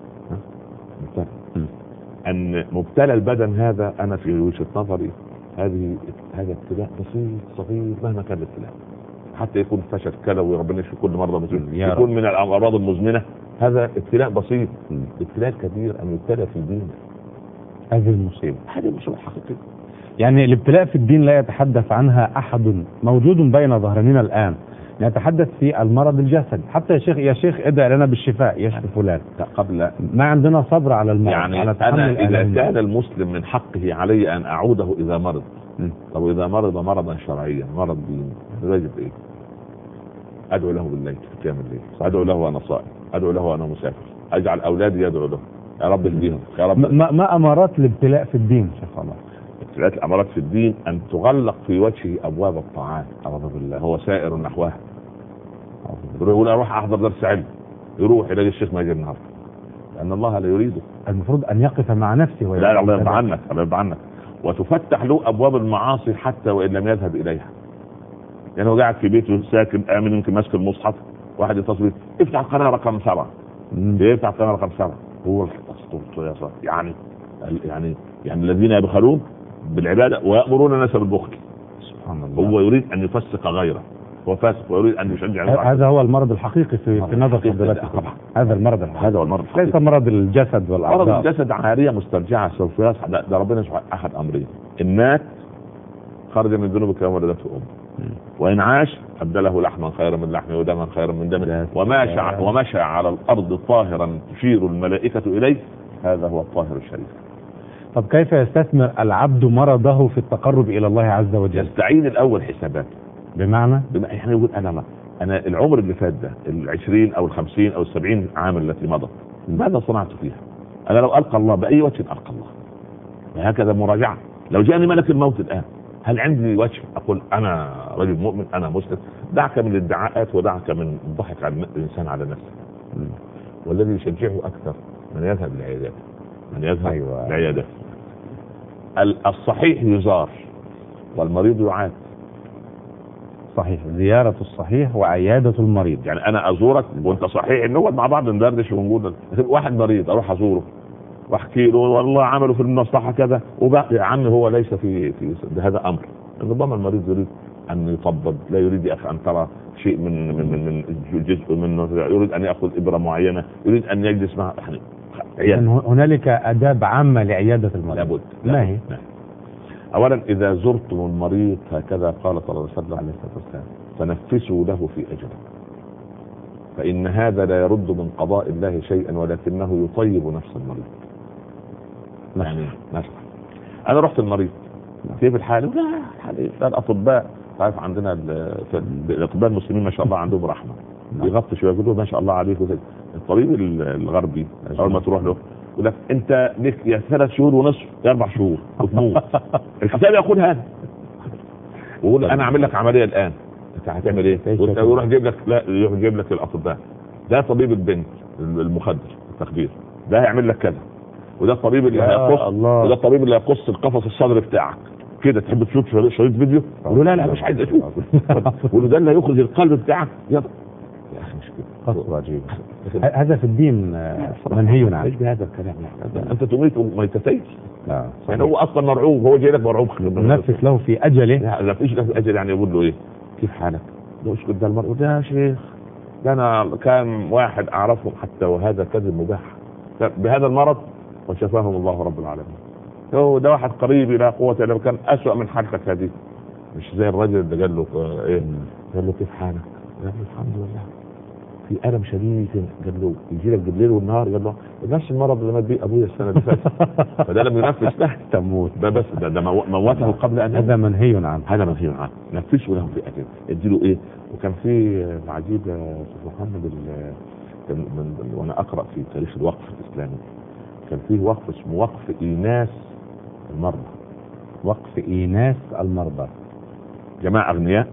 ان مبتلى البدن هذا، انا في وجهة نظري هذا ابتلاء بسيط صغير مهما كان الابتلاء، حتى يكون فشل كلوي ربنا يشفي كل مرضى مسلم، يكون من الامراض المزمنه، هذا ابتلاء بسيط. ابتلاء كبير ان يبتلى في الدين، هذه المصيبه الحقيقيه. يعني الابتلاء في الدين لا يتحدث عنها احد موجود بين ظهرنا الان، نتحدث في المرض الجسدي. حتى يا شيخ ادعي لنا بالشفاء يشفي فلان، قبل ما عندنا صبر على المرض. يعني على أنا إذا كان المسلم من حقه علي أن أعوده إذا مرض، طب إذا مرض مرضا شرعيا مرض ديني يجب إيه؟ أدعو له بالليل في قيام الليل، أدعو له وأنا صائم، أدعو له وأنا مسافر، أجعل أولادي يدعو له يا رب اهديهم يا رب. ما أمارات الابتلاء في الدين شيخ الله؟ ابتلاءات الأمارات في الدين أن تغلق في وجهه أبواب الطاعات. أعوذ بالله هو سائر نحوها. يقول أروح أحضر درس علم، يروح يلاقي الشيخ ما يجي النهارده، لأن الله لا يريده. المفروض أن يقف مع نفسه لا الله يرضى عنك، الله يرضى عنك. وتفتح له أبواب المعاصي حتى وإن لم يذهب إليها. يعني هو قاعد في بيته ساكن آمن يمكن ماسك المصحف، واحد يتصل بيه افتح القناة رقم 7، يفتح القناة رقم 7 هو يعني الذين يبخلون بالعباده ويامرون الناس بالبخل. سبحان الله. هو يريد ان يفسق غيره، هو فاسق ويريد ان يشجع. هذا هو المرض الحقيقي في نظر فضيلتك. هذا المرض الحقيقي. هذا هو المرض الحقيقي. ليس مرض الجسد والاعضاء. مرض الجسد عاريه مسترجعه سوف يصحى. ده ربنا يشفع احد امرين: ان مات خرج من ذنوبك كما ولدته امه، وان عاش ابدله لحما خيرا من لحمه ودما خيرا من دمه، ومشى على الارض طاهرا تشير الملائكه اليه. هذا هو الطاهر الشريف. طب كيف يستثمر العبد مرضه في التقرب الى الله عز وجل؟ يستعين الاول حسابات. بمعنى احنا يقول انا العمر اللي فات ده 20 او 50 او 70 عام التي مضت ماذا صنعت فيها؟ انا لو القى الله باي وجه القى الله؟ وهكذا مراجعه. لو جاءني ملك الموت الان هل عندي وجه اقول انا رجل مؤمن انا مسلم؟ دعك من الادعاءات ودعك من الضحك على الانسان على نفسه. والذي يشجعه اكثر من يذهب للعيادات، من يذهب للعيادات. الصحيح يزار والمريض يعاد. صحيح، زيارة الصحيح وعيادة المريض. يعني انا ازورك وانت صحيح نقعد مع بعض ندردش ونقول واحد مريض اروح ازوره واحكي له والله عملوا في المصلحه كذا وبقى يا عم هو ليس في هذا امر. ربما المريض يريد ان يطبب، لا يريد يا اخي ان ترى شيء من جزء منه، يريد ان ياخذ ابره معينه، يريد ان يجلس مع يعني هنالك اداب عامه لعياده المريض. لابد. ما هي؟ اولا اذا زرتم المريض هكذا قال صلى الله عليه وسلم فنفسوا له في اجله، فان هذا لا يرد من قضاء الله شيئا ولكنه يطيب نفس المريض. يعني مثلا انا رحت المريض كيف الحال؟ لا الاطباء تعرف عندنا الاطباء المسلمين ما شاء الله عندهم رحمه، يغطي شويه يقول له ما شاء الله عليك وكده. الطبيب الغربي اول ما تروح له يقول لك انت لك يا 3 شهور ونصف يا 4 شهور وتموت. الكتاب يقول هذا، ويقول انا اعمل لك عمليه الان، انت هتعمل ايه؟ يروح يجيب لك، لا يروح يجيب لك الاطباء، ده طبيب البنت المخدر التخدير، ده هيعمل لك كذا، وده الطبيب اللي هيقص، وده الطبيب اللي هيقص القفص الصدري بتاعك كده. تحب تشوف شريط فيديو؟ يقول لا مش عايز اشوف. يقول ده اللي هيخرج القلب بتاعك. يا اخي مش كده، قصه عجيبه. هذا في الدين منهي عنه. ايش بهذا الكلام؟ انت تميت ميتتين. يعني هو اصلا مرعوب، هو جاي لك مرعوب. نفس له في اجله. لا فيش له في اجله. يعني يقول له ايه؟ كيف حالك؟ لو اسكت ده المرء ده يا شيخ، ده انا كان واحد اعرفهم حتى وهذا كذب مباح بهذا المرض وشفاهم الله رب العالمين. هو ده واحد قريبي لا قوه الا بالله، كان اسوأ من حالتك هذه. مش زي الرجل اللي قال له ايه؟ قال له كيف حالك؟ قال له الحمد لله في الم شديد. قال له يجي لك بالليل والنهار. قال له نفس المرض اللي مات بيه ابويا السنه اللي فاتت. فده لم ينفس له تموت. ده بس ده موته قبل ان هذا منهي عنه. هذا منهي عنه. نفسه له في اجل، اديله ايه. وكان في عجيب محمد وانا اقرا في تاريخ الوقف الاسلامي، كان فيه وقف اسمه وقف ايناس المرضى. وقف ايناس المرضى، جماعه اغنياء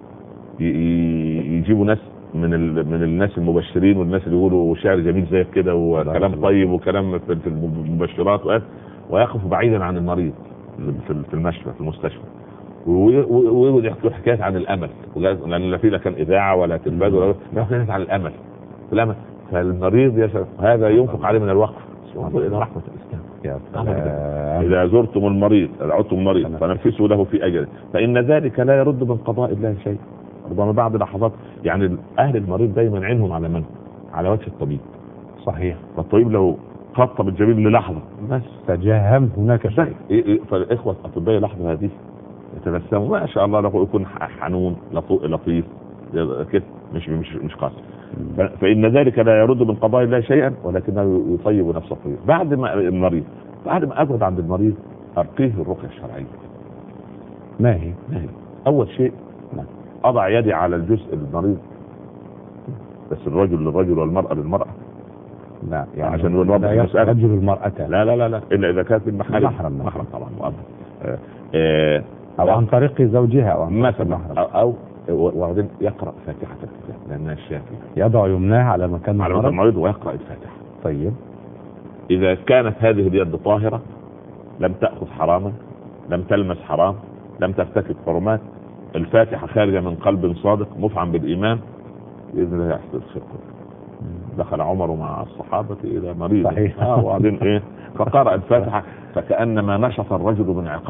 يجيبوا ناس من الناس المبشرين والناس اللي يقولوا شعر جميل زي كده وكلام طيب وكلام في المبشرات، ويقفوا بعيدا عن المريض في المشفى في المستشفى، ويقعدوا يحكوا حكايات عن الامل، لان لا في لا كان اذاعه ولا تلفاز ولا حكايات عن الامل. فالمريض هذا ينفق عليه من الوقف. إلى رحمة الإسلام. إذا زرتم المريض دعوتم المريض فنفسوا له في أجله، فإن ذلك لا يرد من قضاء الله شيء. ربما بعض لحظات يعني أهل المريض دايما عينهم على من؟ على وجه الطبيب. صحيح. فالطبيب لو خطب الجبين للحظة بس تجهم هناك شيء. فالإخوة الأطباء لحظة هذه يتبسموا ما شاء الله له، يكون حنون لطيف كده، مش قاسي. فإن ذلك لا يرد من قضاء الله شيئا ولكنه يطيب نفسه طيب. بعد ما أقعد عند المريض أرقيه الرقية الشرعية. ما هي؟ أول شيء أضع يدي على الجزء المريض، بس الرجل للرجل والمرأة للمرأة. لا يعني عشان نوضح المسألة. رجل المرأة لا إلا إذا كانت المحارم. محرم طبعا. أو عن طريق زوجها أو مثلا أو وبعدين يقرأ فاتحة الكتاب لأنها الشافية. يضع يمناه على مكان المريض ويقرأ الفاتحة. طيب إذا كانت هذه اليد طاهرة لم تأخذ حراما، لم تلمس حرام، لم ترتكب حرمات، الفاتحة خارجة من قلب صادق مفعم بالإيمان، بإذن الله يحصل الخير. دخل عمر مع الصحابة إلى مريض صحيح. وبعدين فقرأ الفاتحة فكأنما نشط الرجل من عقابه.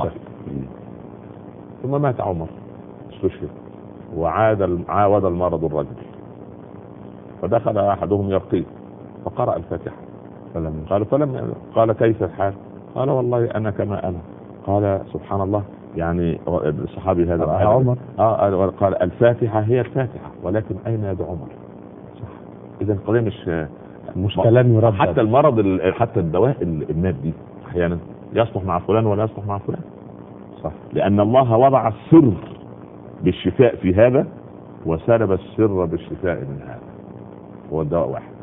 ثم مات عمر استشهد، عاود المرض الرجل، فدخل احدهم يرقيه فقرأ الفاتحة قال كيف الحال؟ قال والله انا كما انا. قال سبحان الله، يعني الصحابي هذا عمر قال الفاتحة هي الفاتحة ولكن اين يد عمر؟ اذا القضية مش كلام يردد. حتى المرض حتى الدواء المادي احيانا يصلح مع فلان ولا يصلح مع فلان، صح، لان الله وضع السر بالشفاء في هذا وسلب السر بالشفاء من هذا، هو الدواء واحد.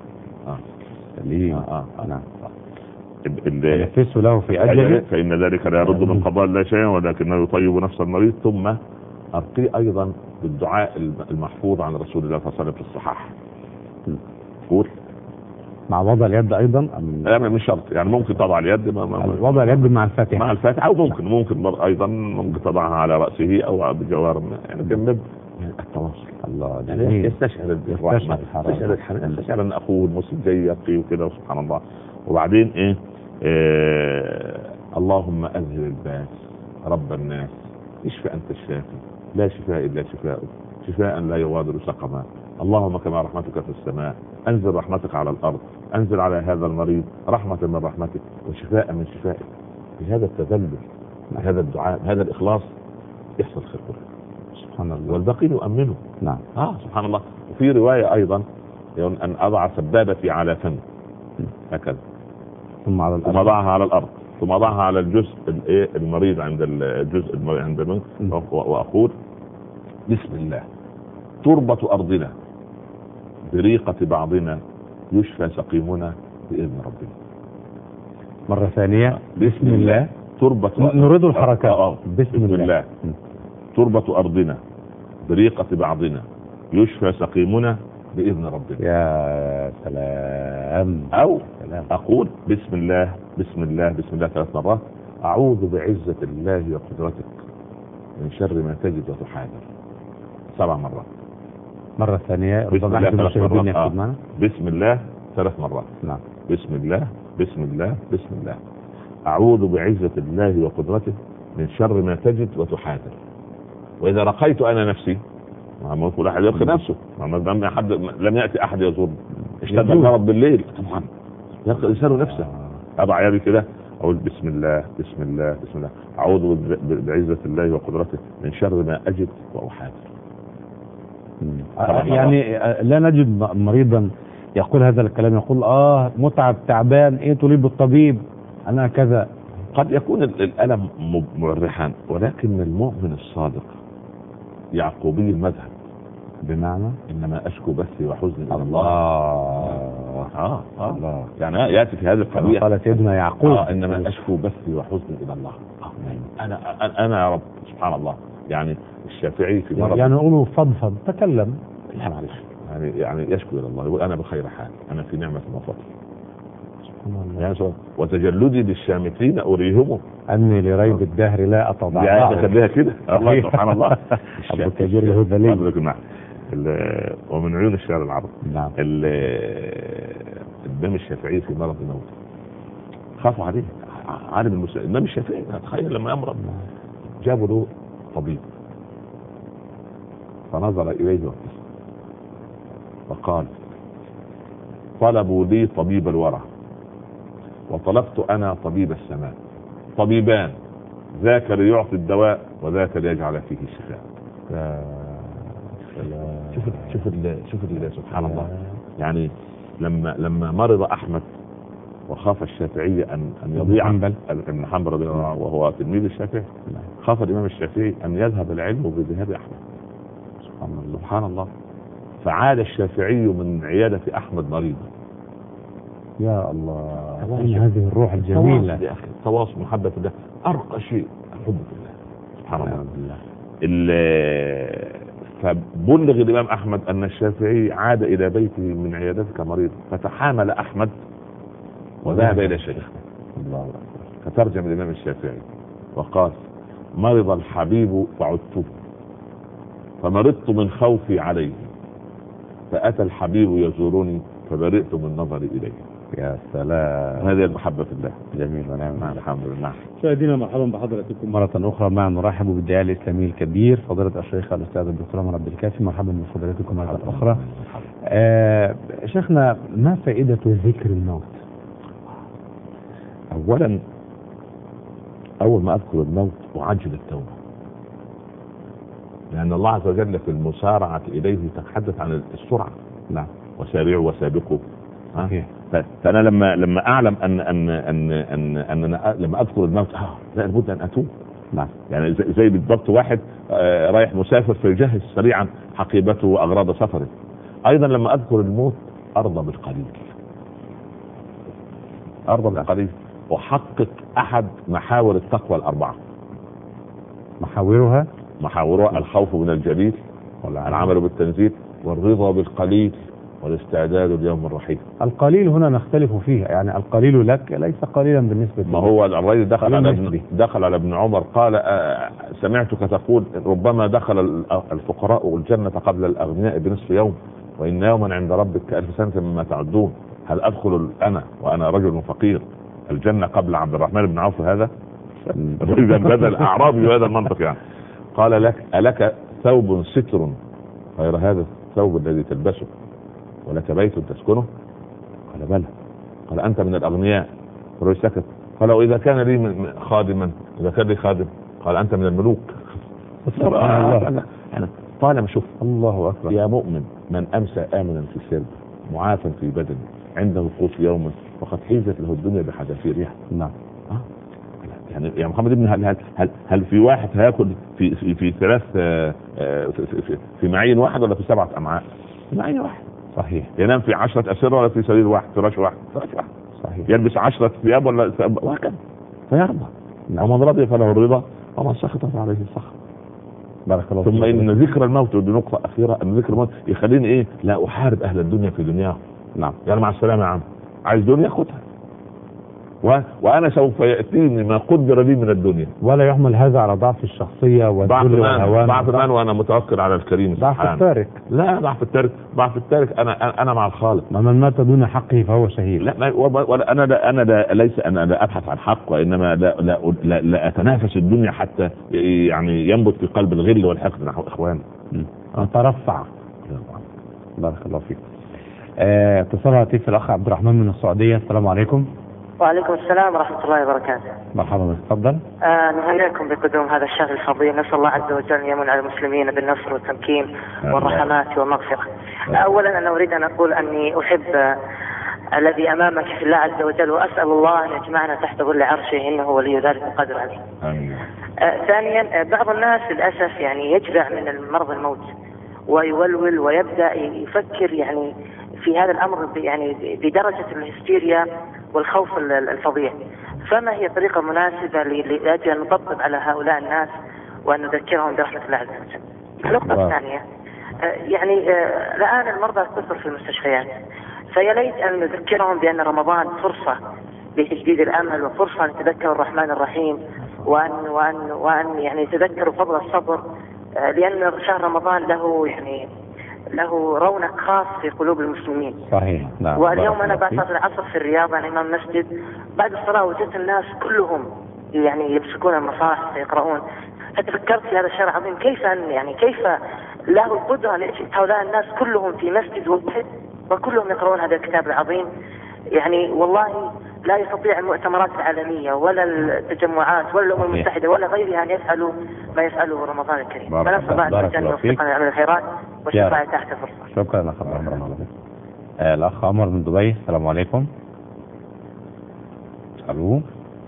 نعم. ينفس له في أجله فإن ذلك لا يرد من قضاء الله شيئا ولكنه يطيب نفس المريض. ثم أرقي أيضا بالدعاء المحفوظ عن رسول الله صلى الله عليه وسلم في الصحاح. قول مع وضع اليد أيضا لا مش شرط، يعني ممكن تضع اليد وضع اليد مع الفاتحة أو ممكن أيضا ممكن تضعها على رأسه أو بجوار، يعني جنب التواصل. الله يعني يستشعر الرحمة، يستشعر الحنان، يستشعر أن أخوه المسلم جاي يبقي وكده، وسبحان الله. وبعدين اللهم أذهب الباس رب الناس اشف أنت الشافي لا شفاء إلا شفاؤك شفاء لا يغادر سقما. اللهم كما رحمتك في السماء أنزل رحمتك على الأرض، أنزل على هذا المريض رحمة من رحمتك وشفاء من شفائك. بهذا التذلل، بهذا الدعاء، بهذا الإخلاص يحصل خير كله سبحان الله، والباقي يؤمنه. نعم. سبحان الله. وفي رواية أيضا أن أضع سبابتي على فمي هكذا ثم أضعها على الأرض ثم أضعها على الجزء المريض عند الجزء عند المريض وأقول بسم الله تربة أرضنا بريقة بعضنا يشفى سقيمنا بإذن ربنا. مرة ثانية بسم الله تربة نريد الحركات. بسم الله تربة أرضنا بريقة بعضنا يشفى سقيمنا بإذن ربنا. يا سلام. أو أقول بسم الله بسم الله بسم الله 3 مرات. أعوذ بعزة الله وقدرتك من شر ما تجد وتحاذر 7 مرات. مرة ثانية بسم الله 3 مرات. بسم الله 3 مرات. نعم. بسم الله بسم الله بسم الله. أعوذ بعزة الله وقدرته من شر ما تجد وتحاذر. وإذا رقيت أنا نفسي، ما كل أحد يرقي نفسه، لم يأتي أحد يزورني، اشتد المرض بالليل طبعا يرقي الإنسان نفسه. أضع يدي كده أقول بسم الله بسم الله بسم الله أعوذ بعزة الله وقدرته من شر ما أجد وأحاذر. يعني لا نجد مريضا يقول هذا الكلام، يقول متعب تعبان تريد الطبيب أنا كذا. قد يكون الألم مرحا، ولكن المؤمن الصادق يعقوبي المذهب بمعنى إنما أشكو بثي وحزني إلى الله. الله يعني يأتي في هذه القضية قال سيدنا يعقوب إنما أشكو بثي وحزني إلى الله. أنا يا رب سبحان الله. يعني الشافعي في مرض يعني نقول فضفض تكلم، لا معلش، يعني يشكو إلى الله، يقول أنا بخير حال، أنا في نعمة وفضل يعني وتجلدي للشامتين أريهم أني لريب الدهر لا أتضع. يعني خليها كده الله سبحان الله. أبو كبير له ذليل. ومن عيون الشعر العرب. نعم. الإمام الشافعي في مرض الموت خافوا عليه، عالم المسلمين الإمام الشافعي، تخيل لما يمرض جابوا له طبيب فنظر إليه وقال طلبوا لي طبيب الورى وطلبت أنا طبيب السماء، طبيبان ذاك ليعطي الدواء وذاك ليجعل فيه الشفاء. شوف سبحان الله. يعني لما مرض أحمد وخاف الشافعي أن يضيع ابن حنبل رضي الله عنه وهو تلميذ الشافعي، خاف الإمام الشافعي أن يذهب العلم بذهاب أحمد. سبحان الله. فعاد الشافعي من عيادة أحمد مريضا. يا الله، هذه الروح الجميلة يا أخي، تواصل محبة الله أرقى شيء الحب في الله سبحان الله. فبلغ الإمام أحمد أن الشافعي عاد إلى بيته من عيادتك مريض، فتحامل أحمد وذهب إلى شيخ. الله. فترجم الإمام الشافعي وقال مرض الحبيب فعدته فمرضت من خوفي عليه، فأتى الحبيب يزورني فبرئت من نظري إليه. يا سلام، هذه المحبة في الله. جميل ونعم. الحمد لله. مشاهدينا مرحبا بحضراتكم مرة أخرى. معنا نرحب بالداعية الإسلامي الكبير فضيلة الشيخ الأستاذ الدكتور عمر عبد الكافي. مرحبا بفضيلتكم مرة أخرى. شيخنا، ما فائدة ذكر الموت؟ أولا، أول ما أذكر الموت أعجل التوبة، لأن الله عز وجل في المسارعة إليه تتحدث عن السرعة. نعم. وسارعوا وسابقوا. فأنا لما أعلم أن لما أذكر الموت لا بد أن أتوب. نعم. يعني زي بالضبط واحد رايح مسافر فيجهز سريعا حقيبته وأغراض سفره. أيضا لما أذكر الموت أرضى بالقليل، أرضى بالقليل، وحقق أحد محاور التقوى الأربعة. محاورها الخوف من الجليل، والعمل بالتنزيل، والرضا بالقليل، والاستعداد اليوم الرحيل. القليل هنا نختلف فيه، يعني القليل لك ليس قليلا بالنسبة ما هو الرجل دخل على ابن عمر قال سمعتك تقول ربما دخل الفقراء الجنة قبل الأغنياء بنصف يوم، وإن يوما عند ربك كألف سنة مما تعدون، هل أدخل أنا وأنا رجل فقير الجنة قبل عبد الرحمن بن عوف؟ هذا إذا بدل الأعرابي بهذا المنطق يعني. قال لك ألك ثوب ستر غير هذا الثوب الذي تلبسه، ولك بيت تسكنه؟ قال بلى. قال أنت من الأغنياء؟ الرجل سكت. قال وإذا كان لي خادما، إذا كان لي خادم؟ قال أنت من الملوك. أنا طالما شوف الله أكبر يا مؤمن، من أمسى آمنا في سر معافا في بدن عنده قوت يوما وقد حيزت له الدنيا بحذافيرها. نعم. يعني يا محمد ابن هل في واحد هياكل في ثلاث في معين واحد ولا في 7 أمعاء؟ معين واحد. صحيح. ينام في 10 أسرة ولا في سرير واحد، فراش واحد. صحيح. يلبس 10 ثياب ولا وهكذا، فيرضى. ومن رضي فله الرضا ومن سخط فعليه السخط. بارك الله ثم إن ذكر الموت، ودي نقطة أخيرة، أن ذكر الموت يخليني لا أحارب أهل الدنيا في دنياهم. نعم. يعني مع السلامة يا عم، عايز دنيا خدها، وأنا سوف يأتيني ما قدر لي من الدنيا. ولا يحمل هذا على ضعف الشخصية والذل والهوان. ضعف المان وأنا متوكل على الكريم سبحانه. ضعف التارك. لا، ضعف التارك أنا مع الخالق. من مات دون حقه فهو شهيد. لا، أنا ليس أنا لا أبحث عن حق، وإنما لا أتنافس الدنيا حتى يعني ينبت في قلب الغل والحقد نحو إخواني. أترفع. بارك الله فيك. اتصال هاتف الأخ عبد الرحمن من السعودية. السلام عليكم. وعليكم السلام ورحمة الله وبركاته. مرحبا، تفضل. نهنئكم بقدوم هذا الشهر الفضيل، نسأل الله عز وجل أن يمن على المسلمين بالنصر والتمكين والرحمات والمغفرة. أولا أنا أريد أن أقول أني أحب الذي أمامك في الله عز وجل، وأسأل الله أن يجمعنا تحت ظل عرشه، إنه ولي ذلك القدر عليه. ثانيا، بعض الناس للأسف يعني يجرع من المرض الموت ويولول ويبدأ يفكر يعني في هذا الأمر يعني بدرجة الهستيريا والخوف الفظيع. فما هي طريقة مناسبة لأجل أن نطبطب على هؤلاء الناس وأن نذكرهم برحمة الله عز وجل؟ النقطة الثانية، يعني الآن المرضى كثر في المستشفيات، فيا ليت أن نذكرهم بأن رمضان فرصة لتجديد الأمل، وفرصة أن يتذكروا الرحمن الرحيم، وأن يعني يتذكروا فضل الصبر، لأن شهر رمضان له رونق خاص في قلوب المسلمين. صحيح. نعم. واليوم أنا بعد صلاة العصر في الرياض، أنا إمام مسجد، بعد الصلاة وجدت الناس كلهم يعني يمسكون المصاحف يقرؤون. فتفكرت في هذا الشهر العظيم كيف له القدرة أن يجد هؤلاء الناس كلهم في مسجد واحد وكلهم يقرؤون هذا الكتاب العظيم. يعني والله لا يستطيع المؤتمرات العالمية ولا التجمعات ولا الأمم المتحدة ولا غيرها أن يفعلوا ما يفعله رمضان الكريم. فنسأل الله عز وجل أن يوفقنا لعمل الخيرات والشفاعة تحت فرصة. شكرا لك. الأخ عمر من دبي. السلام عليكم. ألو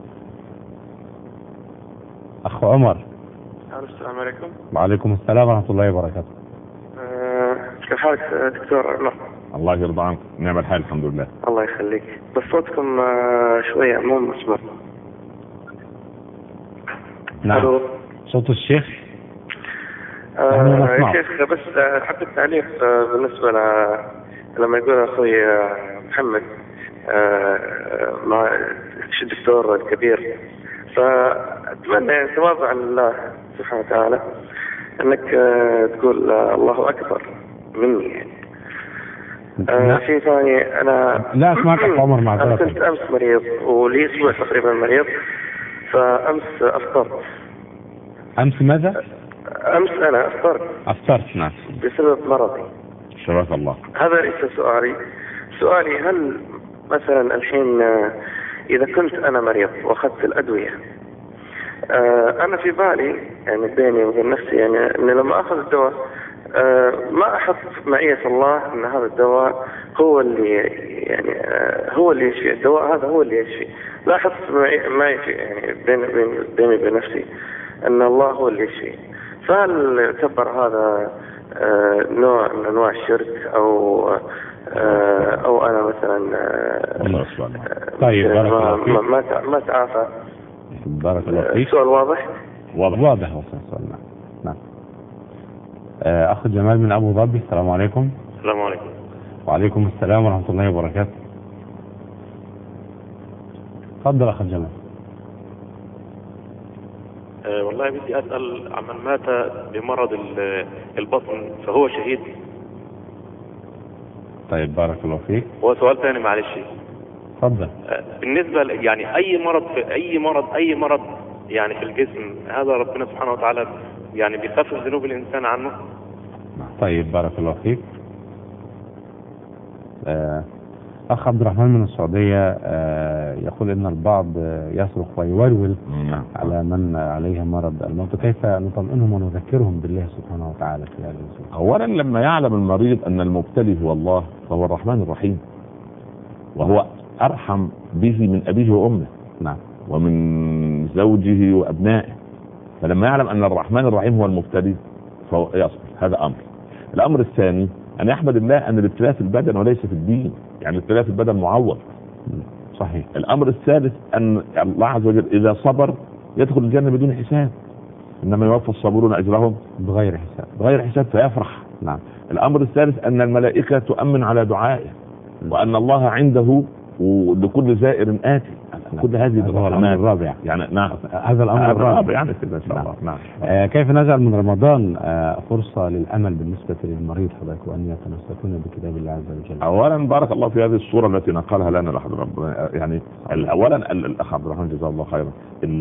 أخ عمر. السلام عليكم. وعليكم السلام ورحمة الله وبركاته. كيف حالك دكتور عمر؟ الله يرضى عنك. نعم الحال الحمد لله. الله يخليك. بس صوتكم شوية مو مسموع. نعم. صوت الشيخ. يا شيخ بس حبيت تعليق بالنسبة لما يقول أخوي محمد مع الدكتور الكبير، فأتمنى تواضع لله سبحانه وتعالى أنك تقول الله أكبر مني يعني. شيء ثاني، أنا لا أسمعك يا عمر مع أنا ذلك. كنت أمس مريض ولي أسبوع تقريبا مريض، فأمس أفطرت. أمس ماذا؟ أمس أنا أفطرت. نعم. بسبب مرضي. شفاك الله. هذا ليس سؤالي هل مثلا الحين إذا كنت أنا مريض وأخذت الأدوية، أنا في بالي يعني بيني وبين نفسي يعني أن لما أخذ الدواء ما أحط معية الله أن هذا الدواء هو اللي يعني هو اللي يشفي، الدواء هذا هو اللي يشفي، لا أحط معي يعني بيني وبين نفسي أن الله هو اللي يشفي. فهل يعتبر هذا نوع من أنواع الشرك أو أنا مثلا طيب بارك الله فيك. ما تعافى؟ بارك الله فيك. السؤال واضح وصل السؤال. نعم. أخ جمال من أبو ظبي، السلام عليكم. السلام عليكم. وعليكم السلام ورحمة الله وبركاته. تفضل أخ جمال. والله بدي أسأل عمن مات بمرض البطن فهو شهيد؟ طيب بارك الله فيك. هو سؤال ثاني معلش. تفضل. بالنسبة يعني أي مرض يعني في الجسم، هذا ربنا سبحانه وتعالى يعني بيخفف ذنوب الإنسان عنه. طيب بارك الله فيك. أخ عبد الرحمن من السعودية يقول إن البعض يصرخ ويولول على من عليه مرض الموت، كيف نطمئنهم ونذكرهم بالله سبحانه وتعالى في هذا الوقت؟ أولا لما يعلم المريض أن المبتلي هو الله فهو الرحمن الرحيم، وهو أرحم به من أبيه وأمه. نعم. ومن زوجه وأبنائه. فلما يعلم أن الرحمن الرحيم هو المبتلي فهو يصبر. هذا أمر. الأمر الثاني أن يحمد الله أن الابتلاء في البدن وليس في الدين، يعني الابتلاء في البدن معوض. صحيح. الأمر الثالث أن الله عز وجل إذا صبر يدخل الجنة بدون حساب، إنما يوفى الصابرون أجرهم بغير حساب فيفرح. نعم. الأمر الثالث أن الملائكة تؤمن على دعائه، وأن الله عنده لكل زائر آتي. كل هذه الأمر الرابع يعني. نعم. هذا الأمر الرابع يعني كده إن شاء الله. نعم. كيف نجعل من رمضان فرصة للأمل بالنسبة للمريض حضرتك، وأن يتمسكون بكتاب الله عز وجل؟ أولا بارك الله في هذه الصورة التي نقلها لنا ربنا. يعني أولا الأخ عبد الرحمن جزاه الله خيرا،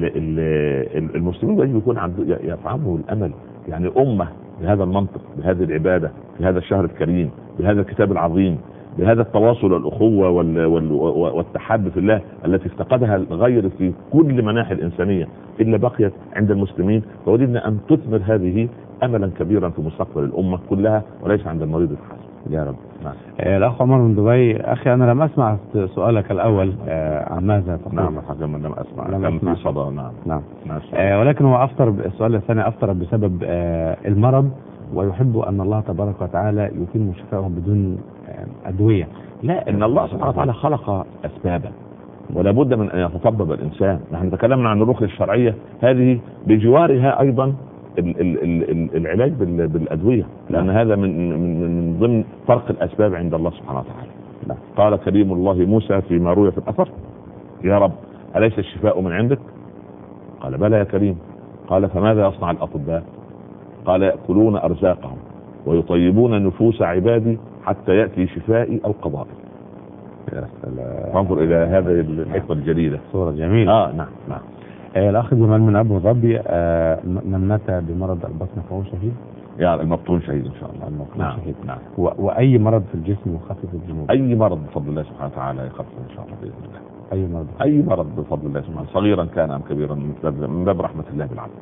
المسلمين يجب يكون يفهموا الأمل، يعني أمة بهذا المنطق، بهذه العبادة، في هذا الشهر الكريم، بهذا الكتاب العظيم، بهذا التواصل والأخوة والتحاب في الله التي افتقدها الغير في كل مناحي الإنسانية إلا بقيت عند المسلمين، فوددنا أن تثمر هذه أملا كبيرا في مستقبل الأمة كلها وليس عند المريض الخاص. يا رب. نعم. الأخ عمر من دبي. أخي أنا لم أسمع سؤالك الأول عن ماذا تقول. نعم حسنا لم أسمع. لم في صدى. نعم. ولكن هو السؤال الثاني أفطر بسبب المرض، ويحب أن الله تبارك وتعالى يتم شفاءه بدون أدوية. لا، إن الله سبحانه وتعالى خلق أسبابا ولا بد من أن يتطبب الإنسان. نحن تكلمنا عن الرقية الشرعية، هذه بجوارها أيضا العلاج بالأدوية، لأن هذا من ضمن فرق الأسباب عند الله سبحانه وتعالى. قال كريم الله موسى فيما روي في الأثر: يا رب أليس الشفاء من عندك؟ قال بلى يا كريم. قال فماذا يصنع الأطباء؟ قال يأكلون أرزاقهم ويطيبون نفوس عبادي حتى يأتي شفائي أو قضائي. يا سلام، انظر إلى هذه الحكمة الجليلة. صورة جميلة. نعم. الأخ جمال من أبو ظبي، من مات بمرض البطن فهو شهيد؟ يعني المبطون شهيد إن شاء الله. المبطون شهيد. نعم. وأي مرض في الجسم يخفف الذنوب؟ أي مرض بفضل الله سبحانه وتعالى يخفف إن شاء الله بإذن الله. أي مرض بفضل الله سبحانه، صغيرا كان أم كبيرا، من باب رحمة الله بالعبد.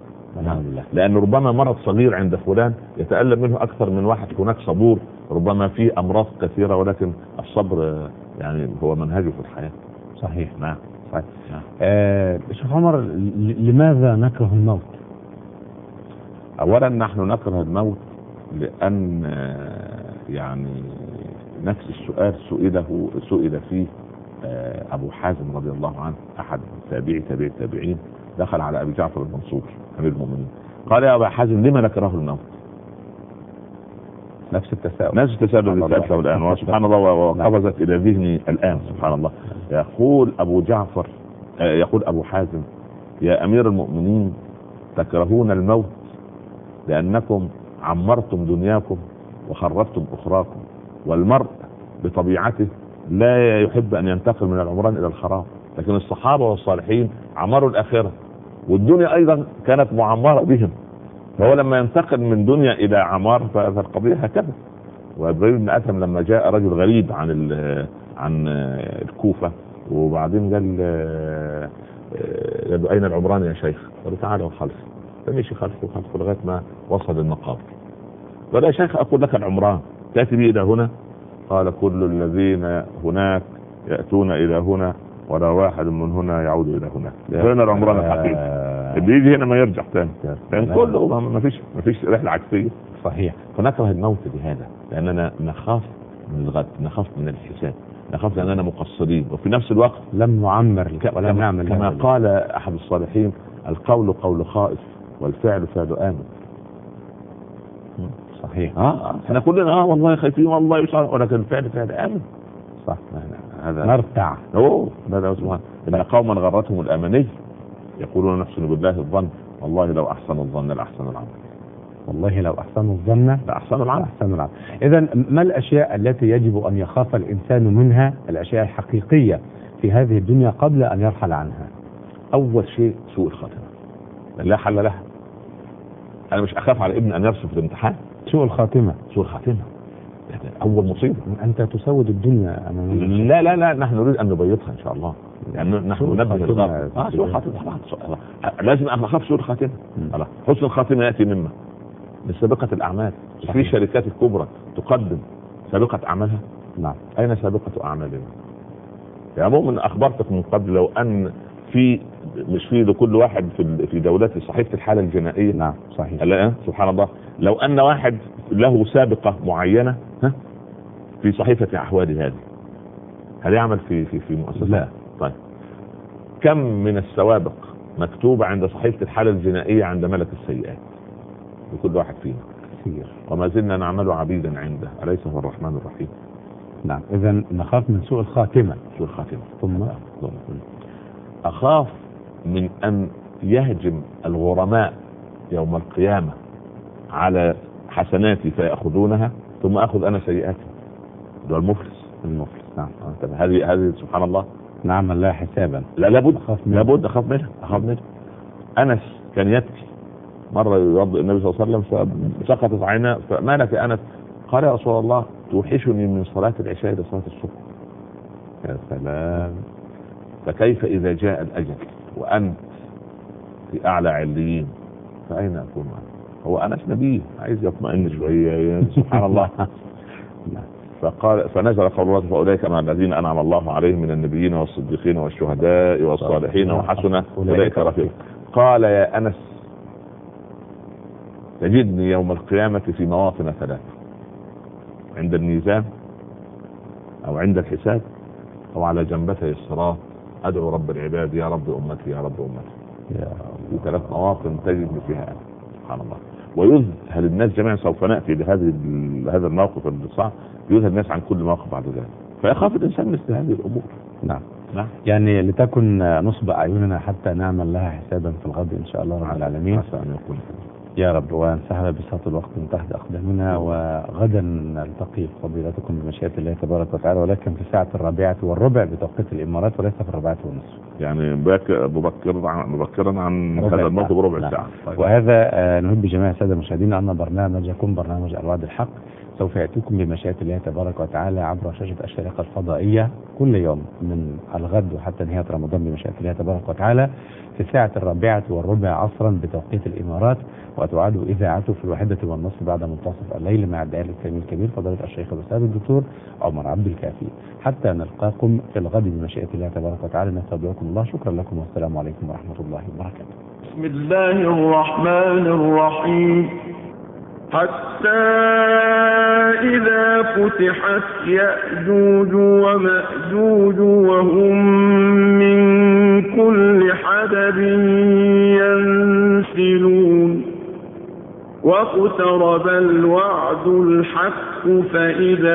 لأن ربما مرض صغير عند فلان يتألم منه أكثر من واحد هناك صبور ربما فيه أمراض كثيرة، ولكن الصبر يعني هو منهجه في الحياة. صحيح. نعم. شيخ عمر، لماذا نكره الموت؟ أولا نحن نكره الموت لأن يعني نفس السؤال سئل فيه أبو حازم رضي الله عنه، أحد التابعين، دخل على أبي جعفر المنصور أمير المؤمنين، قال يا أبا حازم لما نكره الموت؟ نفس التساؤل الذي سألته الآن، وسبحان الله وقفزت إلى ذهني الآن. سبحان الله. يقول أبو حازم: يا أمير المؤمنين تكرهون الموت لأنكم عمرتم دنياكم وخربتم أخراكم، والمرء بطبيعته لا يحب ان ينتقل من العمران الى الخراب، لكن الصحابة والصالحين عمروا الاخرة والدنيا ايضا كانت معمرة بهم، فهو لما ينتقل من دنيا الى عمار فالقضية هكذا. وابراهيم بن ادهم لما جاء رجل غريب عن الكوفة وبعدين قال اين العمران يا شيخ؟ قال تعالى وخلف، فمشي خلفه لغاية ما وصل المقابر. قال يا شيخ اقول لك العمران تأتي بي الى هنا؟ قال كل الذين هناك يأتون الى هنا ولا واحد من هنا يعود الى هناك. هنا العمران الحقيقي اللي يجي هنا ما يرجع تاني، لان كله ما فيش رحلة عكسية. صحيح. فنكره الموت بهذا لاننا نخاف من الغد، نخاف من الحساب، نخاف لاننا مقصرين وفي نفس الوقت لم نعمر ولا نعمل. كما قال احد الصالحين القول قول خائف والفعل فعل آمن. صحيح. احنا كلنا والله خايفين والله يشعر، ولكن الفعل فعل آمن. صح. هذا نرتع. هذا سبحان ان قوما غرتهم الاماني يقولون نحسن بالله الظن والله لو احسن الظن لاحسن العمل. والله لو احسنوا الظن لاحسن العمل. اذا ما الاشياء التي يجب ان يخاف الانسان منها، الاشياء الحقيقية في هذه الدنيا قبل ان يرحل عنها؟ اول شيء سوء الخاتمة لا حل لها. انا مش اخاف على ابني ان يرسب في الامتحان. سوء الخاتمة اول مصيبة. انت تسود الدنيا امام. لا نحن نريد ان نبيضها ان شاء الله، يعني نحن ننبه الغرب. سوء الخاتمة لازم اخاف سوء الخاتمة. حسن الخاتمة ياتي من سابقة الاعمال. في شركات الكبرى تقدم سابقة اعمالها. نعم. اين سابقة اعمالنا؟ يا مؤمن اخبرتك من قبل لو ان مش في لكل واحد في دولته صحيفة الحالة الجنائية. نعم صحيح. لا سبحان الله، لو ان واحد له سابقة معينة في صحيفة احواله هل يعمل في مؤسسة؟ لا. طيب كم من السوابق مكتوبة عند صحيفة الحالة الجنائية عند ملك السيئات لكل واحد فينا كثير، وما زلنا نعمل عبيدا عنده، أليس هو الرحمن الرحيم؟ نعم. إذن نخاف من سوء الخاتمة. سوء الخاتمة. ثم أخاف من أن يهجم الغرماء يوم القيامة على حسناتي فيأخذونها ثم أخذ أنا سيئاتي. ده المفلس. نعم. هذه سبحان الله نعمل لها حسابا. لابد أخاف منها. أنس كان يبكي مرة يوضئ النبي صلى الله عليه وسلم فسقطت عيناه، فما لك يا أنس؟ قال يا رسول الله توحشني من صلاة العشاء إلى صلاة الصبح. يا سلام. فكيف إذا جاء الأجل وأنت في أعلى عليين فأين أكون معك؟ هو أنس نبي عايز يطمئن شوية سبحان الله. فنزل قول الله فأولئك مع الذين أنعم الله عليهم من النبيين والصديقين والشهداء والصالحين وحسن أولئك رفيقا. قال يا أنس تجدني يوم القيامة في مواطن ثلاثة: عند الميزان أو عند الحساب أو على جنبتي الصراط أدعو رب العباد يا رب أمتي يا رب أمتي. في 3 مواطن تجدني فيها سبحان الله. ويذهل الناس جميعا، سوف نأتي لهذا الموقف الصعب، يذهل الناس عن كل موقف بعد ذلك، فيخاف الإنسان مثل هذه الأمور. نعم. يعني لتكن نصب أعيننا حتى نعمل لها حسابا في الغد إن شاء الله رب العالمين. يا رب. وانسحب بساط الوقت من تحت أقدامنا، وغدا نلتقي فضيلتكم بمشيئة الله تبارك وتعالى، ولكن في الساعة 4:15 بتوقيت الإمارات وليس في 4:30، يعني مبكرا عن هذا الموقف بربع ساعة. وهذا نهب جميع السادة المشاهدين أن برنامجكم برنامج الوعد الحق سوف يأتيكم بمشيئة الله تبارك وتعالى عبر شاشة الشريقة الفضائية كل يوم من الغد وحتى نهاية رمضان بمشيئة الله تبارك وتعالى في الساعة 4:15 عصرا بتوقيت الإمارات، وتعاد إذاعته في 1:30 بعد منتصف الليل مع الداعية الكبير فضيلة الشيخ الأستاذ الدكتور عمر عبد الكافي. حتى نلقاكم في الغد بمشيئة الله تبارك وتعالى. نستودعكم الله. شكرا لكم والسلام عليكم ورحمة الله وبركاته. بسم الله الرحمن الرحيم. حتى إذا فتحت يأجوج ومأجوج وهم من كل حدب ينسلون واقترب الوعد الحق فإذا